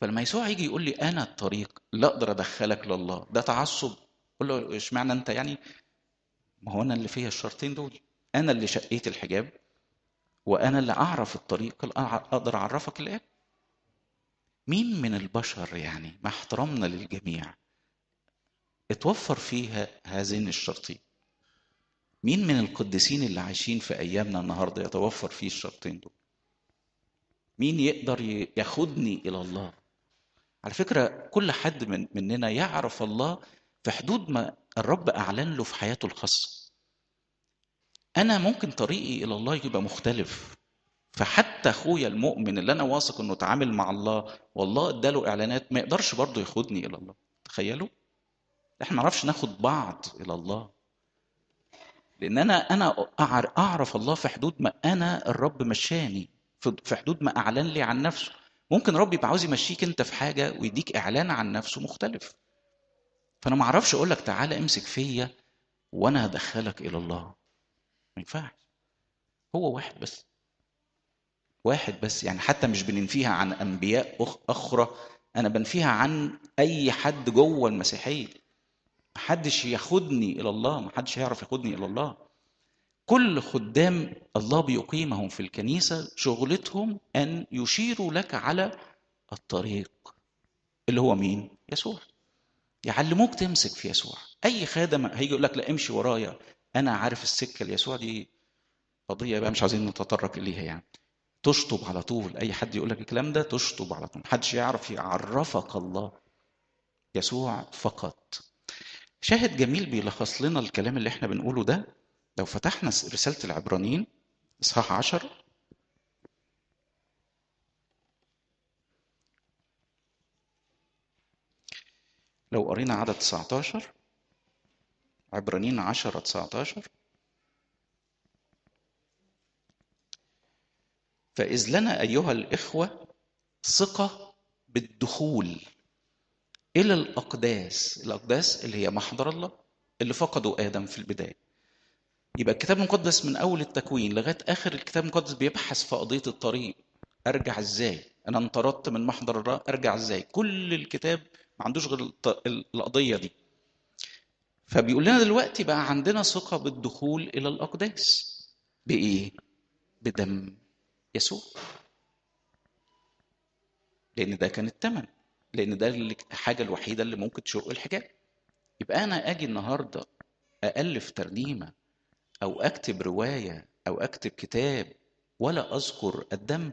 فلما يسوع يجي يقول لي انا الطريق اللي اقدر ادخلك لله، ده تعصب؟ قول له اشمعنى انت يعني؟ ما هو انا اللي فيها الشرطين دول، انا اللي شقيت الحجاب، وانا اللي اعرف الطريق اللي اقدر اعرفك الاب. مين من البشر يعني مع احترامنا للجميع اتوفر فيها هذين الشرطين؟ مين من القديسين اللي عايشين في ايامنا النهارده يتوفر فيه الشرطين دول؟ مين يقدر ياخدني الى الله؟ على فكره كل حد من مننا يعرف الله في حدود ما الرب اعلن له في حياته الخاصه. انا ممكن طريقي الى الله يبقى مختلف، فحتى اخويا المؤمن اللي انا واثق انه اتعامل مع الله والله اداله اعلانات ما يقدرش برضه ياخدني الى الله. تخيلوا، احنا ما نعرفش ناخد بعض الى الله، لان انا انا اعرف الله في حدود ما انا الرب مشاني، في حدود ما اعلن لي عن نفسه. ممكن رب يبقى عاوز يمشيك انت في حاجه ويديك اعلان عن نفسه مختلف، فانا ما اعرفش اقول لك تعالى امسك فيا وانا هدخلك الى الله، ما ينفعش. هو واحد بس، واحد بس، يعني حتى مش بننفيها عن انبياء أخ- اخرى، انا بنفيها عن اي حد جوه المسيحيه. محدش ياخدني الى الله، محدش هيعرف ياخدني الى الله. كل خدام الله بيقيمهم في الكنيسه شغلتهم ان يشيروا لك على الطريق اللي هو مين؟ يسوع. يعلموك تمسك في يسوع. اي خادم هيجي يقول لك لا امشي ورايا انا عارف السكه ليسوع، دي قضيه بقى مش عايزين نتطرق اليها يعني. تشطب على طول، اي حد يقول لك الكلام ده تشطب على طول، محدش يعرف يعرفك الله، يسوع فقط. شاهد جميل بيلخص لنا الكلام اللي احنا بنقوله ده، لو فتحنا رسالة العبرانيين اصحاح عشرة، لو قرينا عدد تسعتاشر، عبرانيين عشرة تسعتاشر: فإذ لنا أيها الإخوة ثقة بالدخول إلى الأقداس. الأقداس اللي هي محضر الله اللي فقدوا آدم في البداية. يبقى الكتاب المقدس من أول التكوين لغاية آخر الكتاب المقدس بيبحث في قضية الطريق. أرجع إزاي؟ أنا انطردت من محضر الله، أرجع إزاي؟ كل الكتاب ما عندوش غير القضية دي. فبيقول لنا دلوقتي بقى عندنا ثقة بالدخول إلى الأقداس. بإيه؟ بدم يسوع، لأن ده كان الثمن، لأن ده الحاجة الوحيدة اللي ممكن تشق الحجاب. يبقى أنا أجي النهاردة أألف ترنيمة أو أكتب رواية أو أكتب كتاب ولا أذكر الدم؟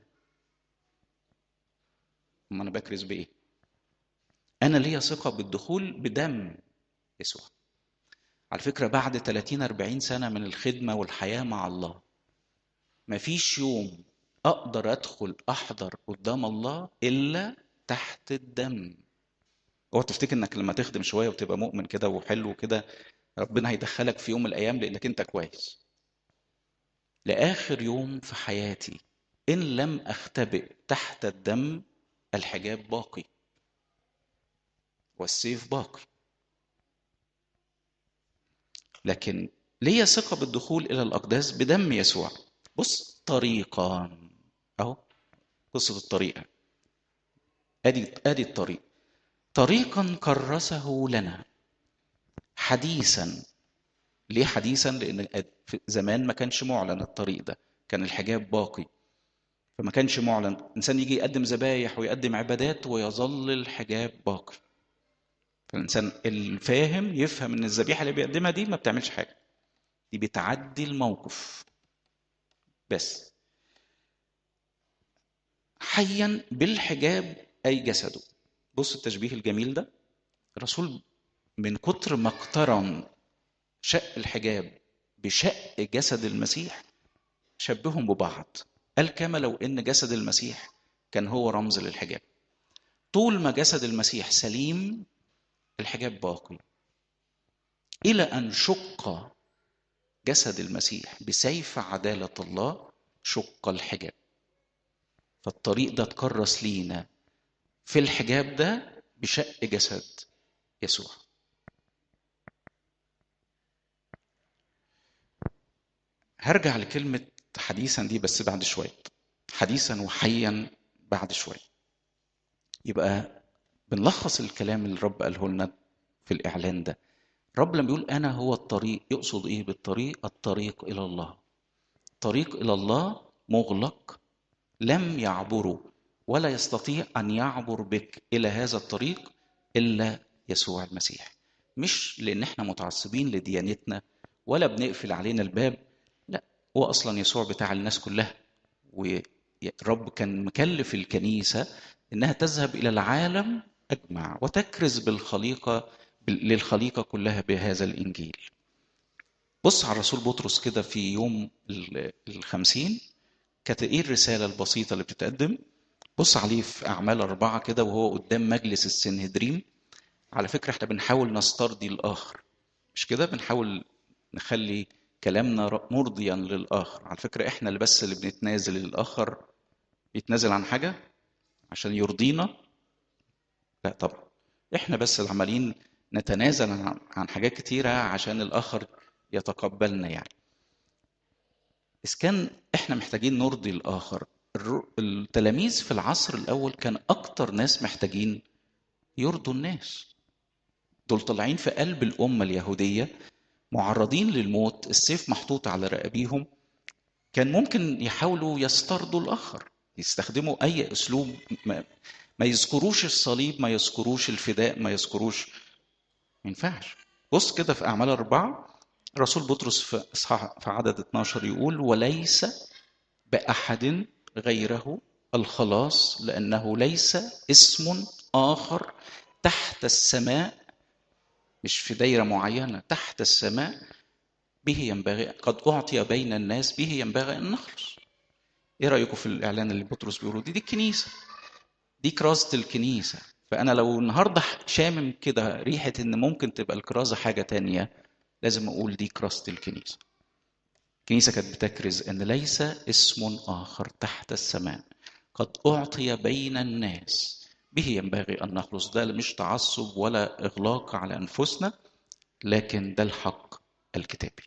ما أنا بكرز بإيه؟ أنا ليا ثقة بالدخول بدم يسوع. على فكرة بعد ثلاثين أربعين سنة من الخدمة والحياة مع الله، مفيش يوم أقدر أدخل أحضر قدام الله إلا تحت الدم. اوعى تفتكر إنك لما تخدم شوية وتبقى مؤمن كده وحلو كده ربنا هيدخلك في يوم من الأيام لأنك أنت كويس. لآخر يوم في حياتي إن لم أختبئ تحت الدم، الحجاب باقي والسيف باقي. لكن ليا ثقة بالدخول إلى الأقداس بدم يسوع. بص، طريقا أهو، قصة الطريقة، أدي أدي الطريق. طريقا كرسه لنا حديثا. ليه حديثا؟ لأن في زمان ما كانش معلن الطريق ده، كان الحجاب باقي، فما كانش معلن. الإنسان يجي يقدم ذبايح ويقدم عبادات ويظل الحجاب باقي. فالإنسان الفاهم يفهم إن الذبيحة اللي بيقدمها دي ما بتعملش حاجة، دي بتعدي الموقف بس. حيا بالحجاب أي جسده. بص التشبيه الجميل ده، الرسول من كتر ما اقترن شق الحجاب بشق جسد المسيح شبههم ببعض. قال كما لو ان جسد المسيح كان هو رمز للحجاب. طول ما جسد المسيح سليم الحجاب باقي، الى ان شق جسد المسيح بسيف عدالة الله شق الحجاب. فالطريق ده اتكرس لينا في الحجاب ده بشق جسد يسوع. هرجع لكلمة حديثا دي بس بعد شوية، حديثا وحيا بعد شوية. يبقى بنلخص الكلام اللي الرب قاله لنا في الإعلان ده. الرب لما بيقول أنا هو الطريق، يقصد إيه بالطريق؟ الطريق إلى الله. الطريق إلى الله مغلق، لم يعبره ولا يستطيع أن يعبر بك إلى هذا الطريق إلا يسوع المسيح. مش لأن احنا متعصبين لديانتنا ولا بنقفل علينا الباب، لا، هو أصلا يسوع بتاع الناس كلها. والرب كان مكلف الكنيسة إنها تذهب إلى العالم أجمع وتكرز بالخليقة للخليقة كلها بهذا الإنجيل. بص على الرسول بطرس كده في يوم الخمسين، كانت ايه الرسالة البسيطة اللي بتتقدم؟ بص عليه في أعمال أربعة كده وهو قدام مجلس السنهدريم. على فكرة احنا بنحاول نسترضي الآخر، مش كده؟ بنحاول نخلي كلامنا مرضيا للآخر. على فكرة احنا اللي بس اللي بنتنازل للآخر. يتنازل عن حاجة عشان يرضينا؟ لا طبعا، احنا بس اللي عمالين نتنازل عن حاجات كتيرة عشان الآخر يتقبلنا. يعني إذا كان إحنا محتاجين نرضي الآخر، التلاميذ في العصر الأول كان أكتر ناس محتاجين يرضوا الناس. دول طالعين في قلب الأمة اليهودية، معرضين للموت، السيف محطوط على رقابيهم. كان ممكن يحاولوا يسترضوا الآخر، يستخدموا أي أسلوب، ما, ما يذكروش الصليب، ما يذكروش الفداء، ما يذكروش، ما ينفعش. بص كده في أعمال أربعة، رسول بطرس في إصحاح في عدد اتناشر يقول وليس بأحد غيره الخلاص، لأنه ليس اسم آخر تحت السماء، مش في دايرة معينة، تحت السماء، به ينبغي قد أعطي بين الناس به ينبغي أن نخلص. إيه رأيكم في الإعلان اللي بطرس بيقوله؟ دي دي الكنيسة، دي كرازة الكنيسة. فأنا لو النهاردة شامم كده ريحة إن ممكن تبقى الكرازة حاجة تانية، لازم أقول دي كرازة الكنيسة. الكنيسة كانت بتكرز أن ليس اسم آخر تحت السماء قد أعطي بين الناس به ينبغي أن نخلص. ده مش تعصب ولا إغلاق على أنفسنا، لكن ده الحق الكتابي.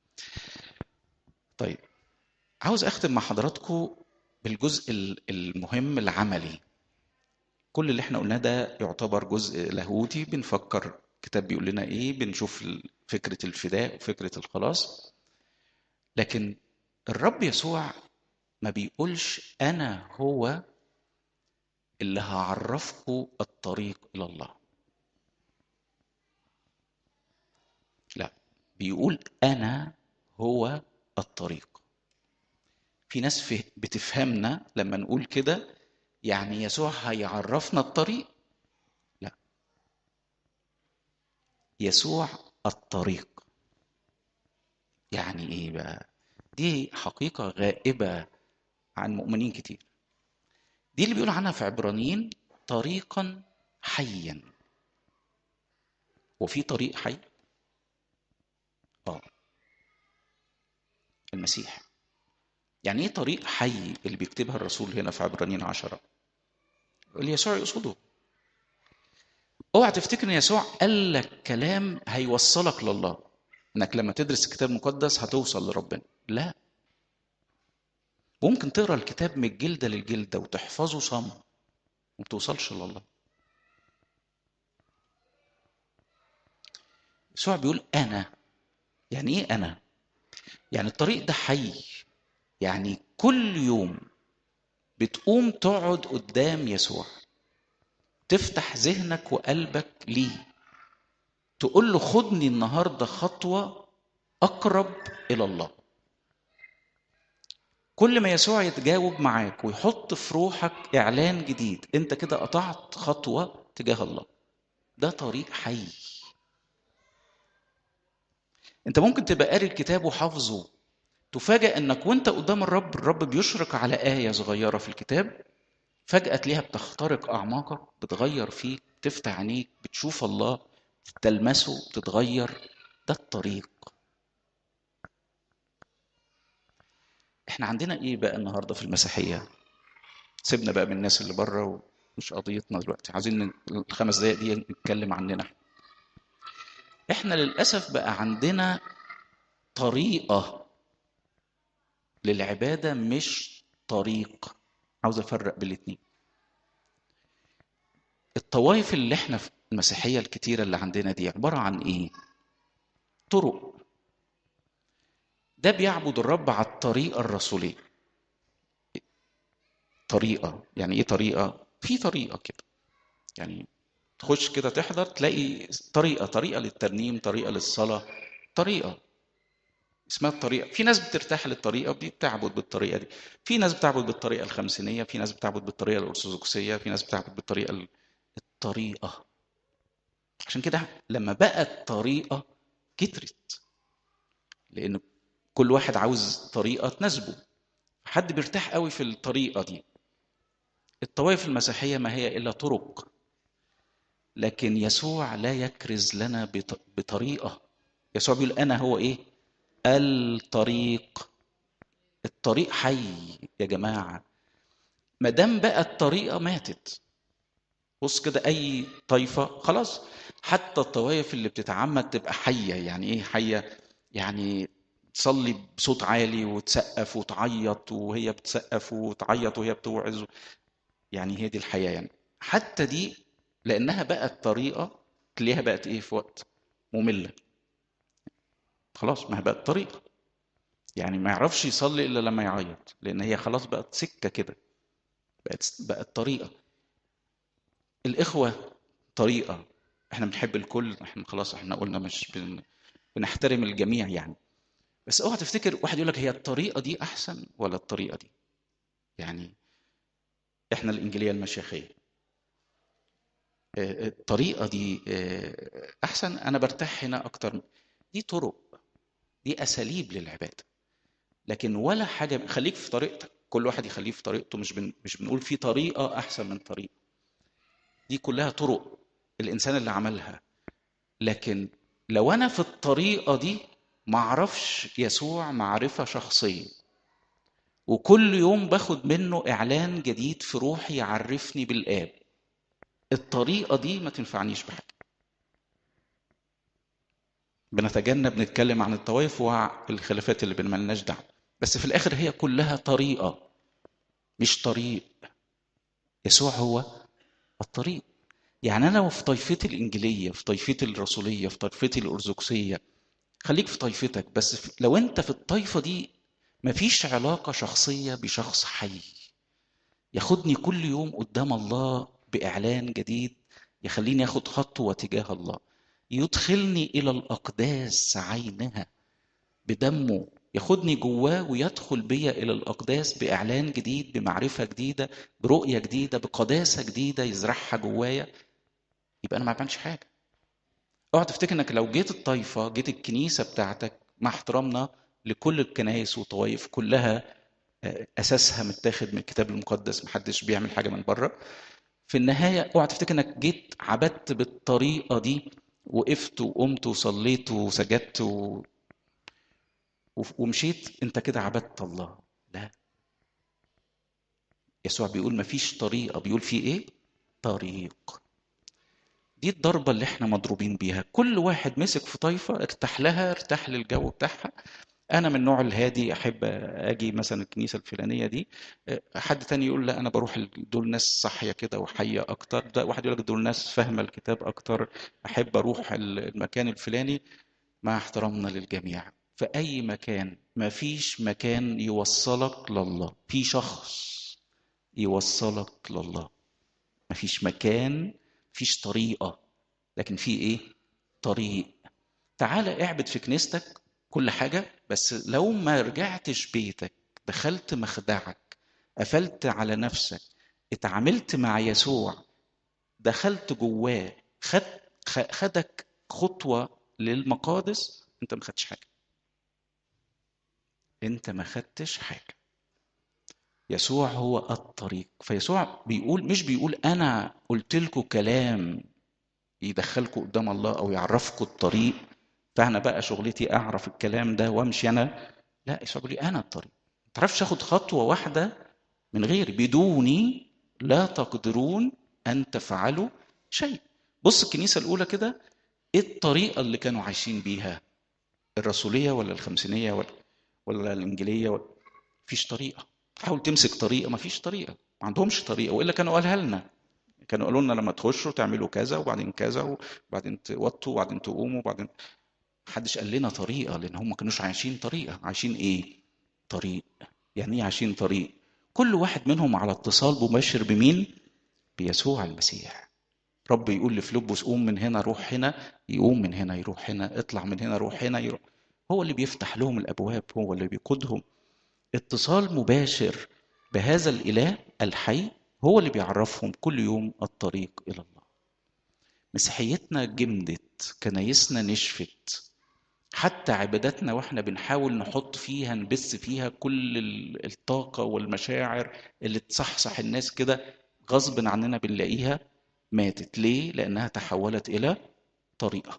طيب، عاوز أختم مع حضراتكم بالجزء المهم العملي. كل اللي احنا قلناه ده يعتبر جزء لاهوتي، بنفكر الكتاب بيقول لنا ايه، بنشوف فكرة الفداء وفكرة الخلاص. لكن الرب يسوع ما بيقولش أنا هو اللي هعرفكم الطريق إلى الله، لا، بيقول أنا هو الطريق. في ناس بتفهمنا لما نقول كده يعني يسوع هيعرفنا الطريق، لا، يسوع الطريق. يعني ايه بقى؟ دي حقيقة غائبة عن مؤمنين كتير. دي اللي بيقول عنها في عبرانيين طريقا حيا. وفي طريق حي، اه، المسيح. يعني ايه طريق حي اللي بيكتبها الرسول هنا في عبرانيين عشرة؟ اللي يسوع يقصده. اوعى تفتكر ان يسوع قال لك كلام هيوصلك لله، انك لما تدرس الكتاب المقدس هتوصل لربنا. لا، ممكن تقرا الكتاب من الجلده للجلده وتحفظه صم وما توصلش لله. يسوع بيقول انا. يعني ايه انا؟ يعني الطريق ده حي. يعني كل يوم بتقوم تقعد قدام يسوع، تفتح ذهنك وقلبك ليه، تقول له خدني النهارده خطوه اقرب الى الله. كل ما يسوع يتجاوب معاك ويحط في روحك اعلان جديد، انت كده قطعت خطوه تجاه الله. ده طريق حي. انت ممكن تبقى قاري الكتاب وحافظه، تفاجأ انك وانت قدام الرب، الرب بيشرق على آية صغيرة في الكتاب، فجأة تلاقيها بتخترق أعماقك، بتغير فيك، تفتح عينيك، بتشوف الله، تلمسه، تتغير. ده الطريق. احنا عندنا ايه بقى النهاردة في المسيحية؟ سيبنا بقى من الناس اللي بره ومش قضيتنا دلوقتي، عايزين الخمس دقايق دي نتكلم عننا. احنا للأسف بقى عندنا طريقة للعبادة مش طريق. عاوز افرق بين الاثنين. الطوائف اللي احنا في المسيحية الكتيرة اللي عندنا دي عبارة عن ايه؟ طرق. ده بيعبد الرب على الطريقة الرسولية. طريقة يعني ايه طريقة؟ في طريقة كده، يعني تخش كده تحضر تلاقي طريقة طريقة للترنيم، طريقة للصلاة، طريقة اسمها الطريقة. في ناس بترتاح للطريقة دي بتعبد بالطريقة دي، في ناس بتعبد بالطريقة الخمسينية، في ناس بتعبد بالطريقة الأرثوذكسية، في ناس بتعبد بالطريقة ال- الطريقة. عشان كده لما بقت طريقة كترت، لأن كل واحد عاوز طريقة تناسبه، حد بيرتاح قوي في الطريقة دي. الطوائف المسيحية ما هي إلا طرق، لكن يسوع لا يكرز لنا بط- بطريقة. يسوع بيقول أنا هو إيه؟ الطريق. الطريق حي يا جماعة. ما دام بقى الطريقة ماتت. بص كده أي طائفة خلاص، حتى الطوائف اللي بتتعمد تبقى حية. يعني إيه حية؟ يعني تصلي بصوت عالي وتسقف وتعيط وهي بتسقف وتعيط وهي بتوعظ، يعني هي دي الحياة يعني. حتى دي لأنها بقت طريقة، تلاقيها بقت إيه في وقت مملة. خلاص ما هي بقت طريقة، يعني ما يعرفش يصلي إلا لما يعيط، لأن هي خلاص بقت سكة كده، بقت بقت طريقة. الإخوة طريقة، احنا بنحب الكل، احنا خلاص احنا قلنا مش بن... بنحترم الجميع يعني. بس اوعى تفتكر واحد يقول لك هي الطريقة دي أحسن ولا الطريقة دي. يعني احنا الإنجيلية المشيخية، آه، الطريقة دي آه، أحسن، أنا برتاح هنا أكتر. دي طرق، دي أساليب للعبادة، لكن ولا حاجة. خليك في طريقتك، كل واحد يخليه في طريقته، مش بن... مش بنقول في طريقة أحسن من طريقة. دي كلها طرق الإنسان اللي عملها. لكن لو أنا في الطريقة دي معرفش يسوع معرفة شخصية، وكل يوم باخد منه إعلان جديد في روحي يعرفني بالآب، الطريقة دي ما تنفعنيش بحاجة. بنتجنب نتكلم عن الطوائف والخلافات اللي بين مالناش دعوة، بس في الآخر هي كلها طريقة مش طريق. يسوع هو الطريق. يعني أنا في طائفتي الإنجيلية، في طائفتي الرسولية، في طائفتي الأرثوذكسية، خليك في طائفتك، بس في لو أنت في الطائفة دي مفيش علاقة شخصية بشخص حي ياخدني كل يوم قدام الله بإعلان جديد، يخليني أخد خطوة تجاه الله، يدخلني إلى الأقداس عينها بدمه، ياخدني جواه ويدخل بيا إلى الأقداس بإعلان جديد، بمعرفة جديدة، برؤية جديدة، بقداسة جديدة يزرعها جوايا، يبقى أنا ما بعملش حاجة. اوعى تفتكر انك لو جيت الطائفة، جيت الكنيسة بتاعتك، مع احترامنا لكل الكنائس والطوائف كلها، آه، أساسها متاخد من الكتاب المقدس، محدش بيعمل حاجة من بره. في النهاية اوعى تفتكر انك جيت عبدت بالطريقة دي، وقفت وقمت وصليت وسجدت و... ومشيت، انت كده عبدت الله. لا، يسوع بيقول مفيش طريقة، بيقول في ايه؟ طريق. دي الضربة اللي احنا مضروبين بيها. كل واحد مسك في طائفة ارتاح لها، ارتاح للجو بتاعها. انا من النوع الهادي، احب اجي مثلا الكنيسه الفلانيه دي. حد تاني يقول لا انا بروح ال- دول ناس صاحيه كده وحيه اكتر، ده واحد يقول لك دول ناس فاهمه الكتاب اكتر، احب اروح ال- المكان الفلاني. مع احترامنا للجميع، في اي مكان ما فيش مكان يوصلك لله، في شخص يوصلك لله. ما فيش مكان، فيش طريقه، لكن في ايه؟ طريق. تعالى اعبد في كنيستك كل حاجة، بس لو ما رجعتش بيتك، دخلت مخدعك، قفلت على نفسك، اتعاملت مع يسوع، دخلت جواه، خد خدك خطوة للمقادس، انت ما خدتش حاجة. انت ما خدتش حاجة. يسوع هو الطريق. فيسوع بيقول، مش بيقول انا قلت لكم كلام يدخلكم قدام الله او يعرفكم الطريق، فانا بقى شغلتي اعرف الكلام ده وامشي انا. لا، يسوع بيقول لي انا الطريق. ما تعرفش اخد خطوه واحده من غيري، بدوني لا تقدرون ان تفعلوا شيء. بص الكنيسه الاولى كده، ايه الطريقه اللي كانوا عايشين بيها؟ الرسوليه ولا الخمسينيه ولا ولا الانجيليه ولا؟ مفيش طريقه. حاول تمسك طريقه، مفيش طريقه، ما عندهمش طريقه، والا كانوا قالها لنا. كانوا قالوا لنا لما تخشوا تعملوا كذا وبعدين كذا وبعدين توطوا وبعدين تقوموا وبعدين. محدش قال لنا طريقة، لأن هم ما كانوش عايشين طريقة. عايشين إيه؟ طريق. يعني إيه عايشين طريق؟ كل واحد منهم على اتصال مباشر بمين؟ بيسوع المسيح. رب يقول لفيلبس قوم من هنا روح هنا، يقوم من هنا يروح هنا، اطلع من هنا روح هنا يروح. هو اللي بيفتح لهم الأبواب، هو اللي بيقودهم. اتصال مباشر بهذا الإله الحي هو اللي بيعرفهم كل يوم الطريق إلى الله. مسيحيتنا جمدت، كنايسنا نشفت، حتى عباداتنا واحنا بنحاول نحط فيها نبث فيها كل الطاقة والمشاعر اللي تصحصح الناس كده، غصب عننا بنلاقيها ماتت. ليه؟ لأنها تحولت إلى طريقة.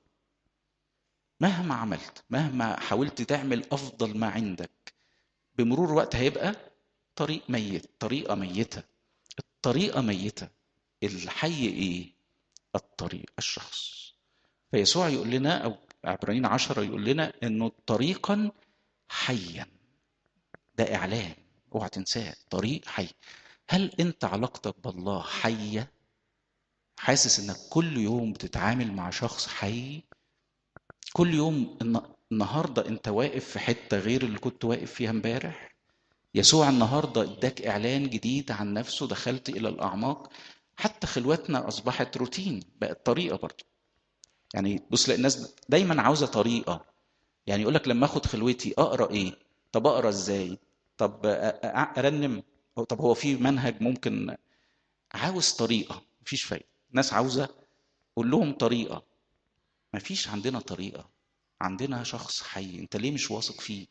مهما عملت، مهما حاولت تعمل أفضل ما عندك، بمرور وقت هيبقى طريق ميت، طريقة ميتة. الطريقة ميتة. الحي إيه؟ الطريق، الشخص. فيسوع يقول لنا، أو عبرانيين عشرة يقول لنا إنه طريقا حيا. ده إعلان، اوعى تنساه، طريق حي. هل أنت علاقتك بالله حية؟ حاسس إنك كل يوم بتتعامل مع شخص حي؟ كل يوم النهارده أنت واقف في حتة غير اللي كنت واقف فيها امبارح؟ يسوع النهارده اداك إعلان جديد عن نفسه، دخلت إلى الأعماق. حتى خلوتنا أصبحت روتين، بقت طريقة برضه. يعني بص، لأ الناس دايما عاوزة طريقة. يعني يقولك لما أخد خلوتي أقرأ إيه؟ طب أقرأ إزاي؟ طب أرنم؟ طب هو في منهج ممكن؟ عاوز طريقة، مفيش فايدة. ناس عاوزة، قول لهم طريقة. مفيش عندنا طريقة، عندنا شخص حي. انت ليه مش واثق فيه؟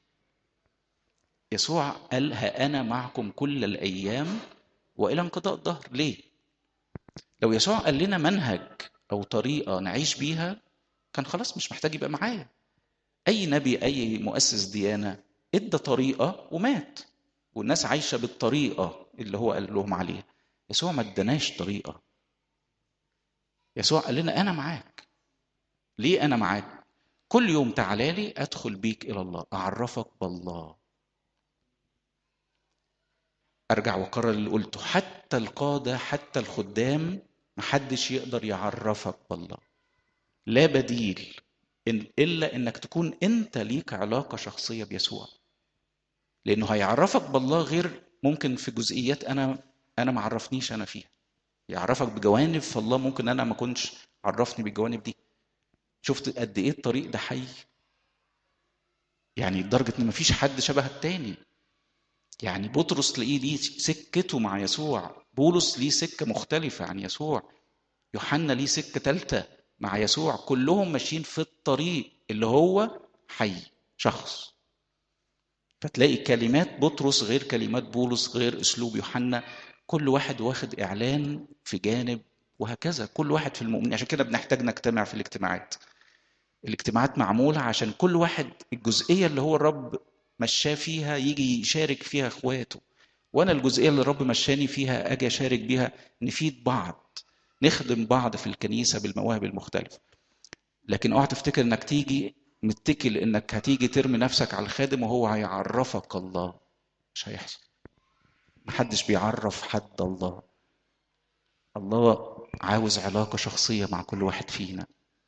يسوع قال ها أنا معكم كل الأيام وإلى انقضاء الدهر. ليه؟ لو يسوع قال لنا منهج أو طريقة نعيش بيها كان خلاص مش محتاج يبقى معايا. أي نبي، أي مؤسس ديانة ادى طريقة ومات، والناس عايشة بالطريقة اللي هو قال لهم عليها. يسوع ما اداناش طريقة. يسوع قال لنا أنا معاك. ليه أنا معاك؟ كل يوم تعالى لي أدخل بيك إلى الله، أعرفك بالله. أرجع وأكرر اللي قلته، حتى القادة، حتى الخدام، محدش يقدر يعرفك بالله. لا بديل إن إلا إنك تكون أنت ليك علاقة شخصية بيسوع، لأنه هيعرفك بالله غير ممكن في جزئيات أنا أنا ما عرفنيش أنا فيها. يعرفك بجوانب في الله ممكن أنا ما كنتش عرفني بالجوانب دي. شفت قد إيه الطريق ده حي؟ يعني لدرجة إن مفيش حد شبه التاني. يعني بطرس تلاقيه ليه سكته مع يسوع، بولس ليه سكة مختلفة عن يسوع، يوحنا ليه سكة تالتة مع يسوع. كلهم ماشيين في الطريق اللي هو حي، شخص. فتلاقي كلمات بطرس غير كلمات بولس، غير أسلوب يوحنا. كل واحد واخد إعلان في جانب، وهكذا كل واحد في المؤمنين. عشان كده بنحتاج نجتمع في الاجتماعات. الاجتماعات معمولة عشان كل واحد الجزئية اللي هو الرب مشاه فيها يجي يشارك فيها اخواته، وانا الجزئية اللي الرب مشاني فيها اجي اشارك بيها، نفيد بعض، نخدم بعض في الكنيسة بالمواهب المختلفة. لكن اوعى تفتكر انك تيجي متكل انك هتيجي ترمي نفسك على الخادم وهو هيعرفك الله. مش هيحصل. محدش بيعرف حد الله. الله عاوز علاقة شخصية مع كل واحد فينا.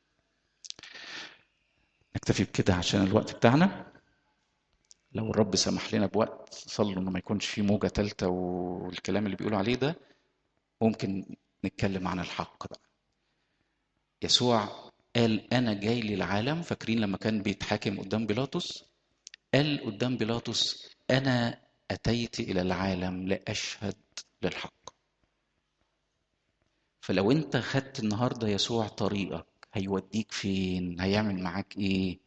نكتفي بكده عشان الوقت بتاعنا. لو الرب سمح لنا بوقت، صلوا انه ما يكونش في موجة تالتة والكلام اللي بيقولوا عليه ده. ممكن نتكلم عن الحق بقى. يسوع قال انا جاي للعالم. فاكرين لما كان بيتحاكم قدام بيلاطس؟ قال قدام بيلاطس انا اتيت الى العالم لاشهد للحق. فلو انت خدت النهارده يسوع طريقك، هيوديك فين؟ هيعمل معاك ايه؟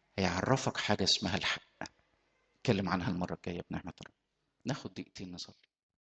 هيعرفك حاجة اسمها الحق. نتكلم عنها المرة الجاية بنعمة الله. ناخد دقيقتين نصلي.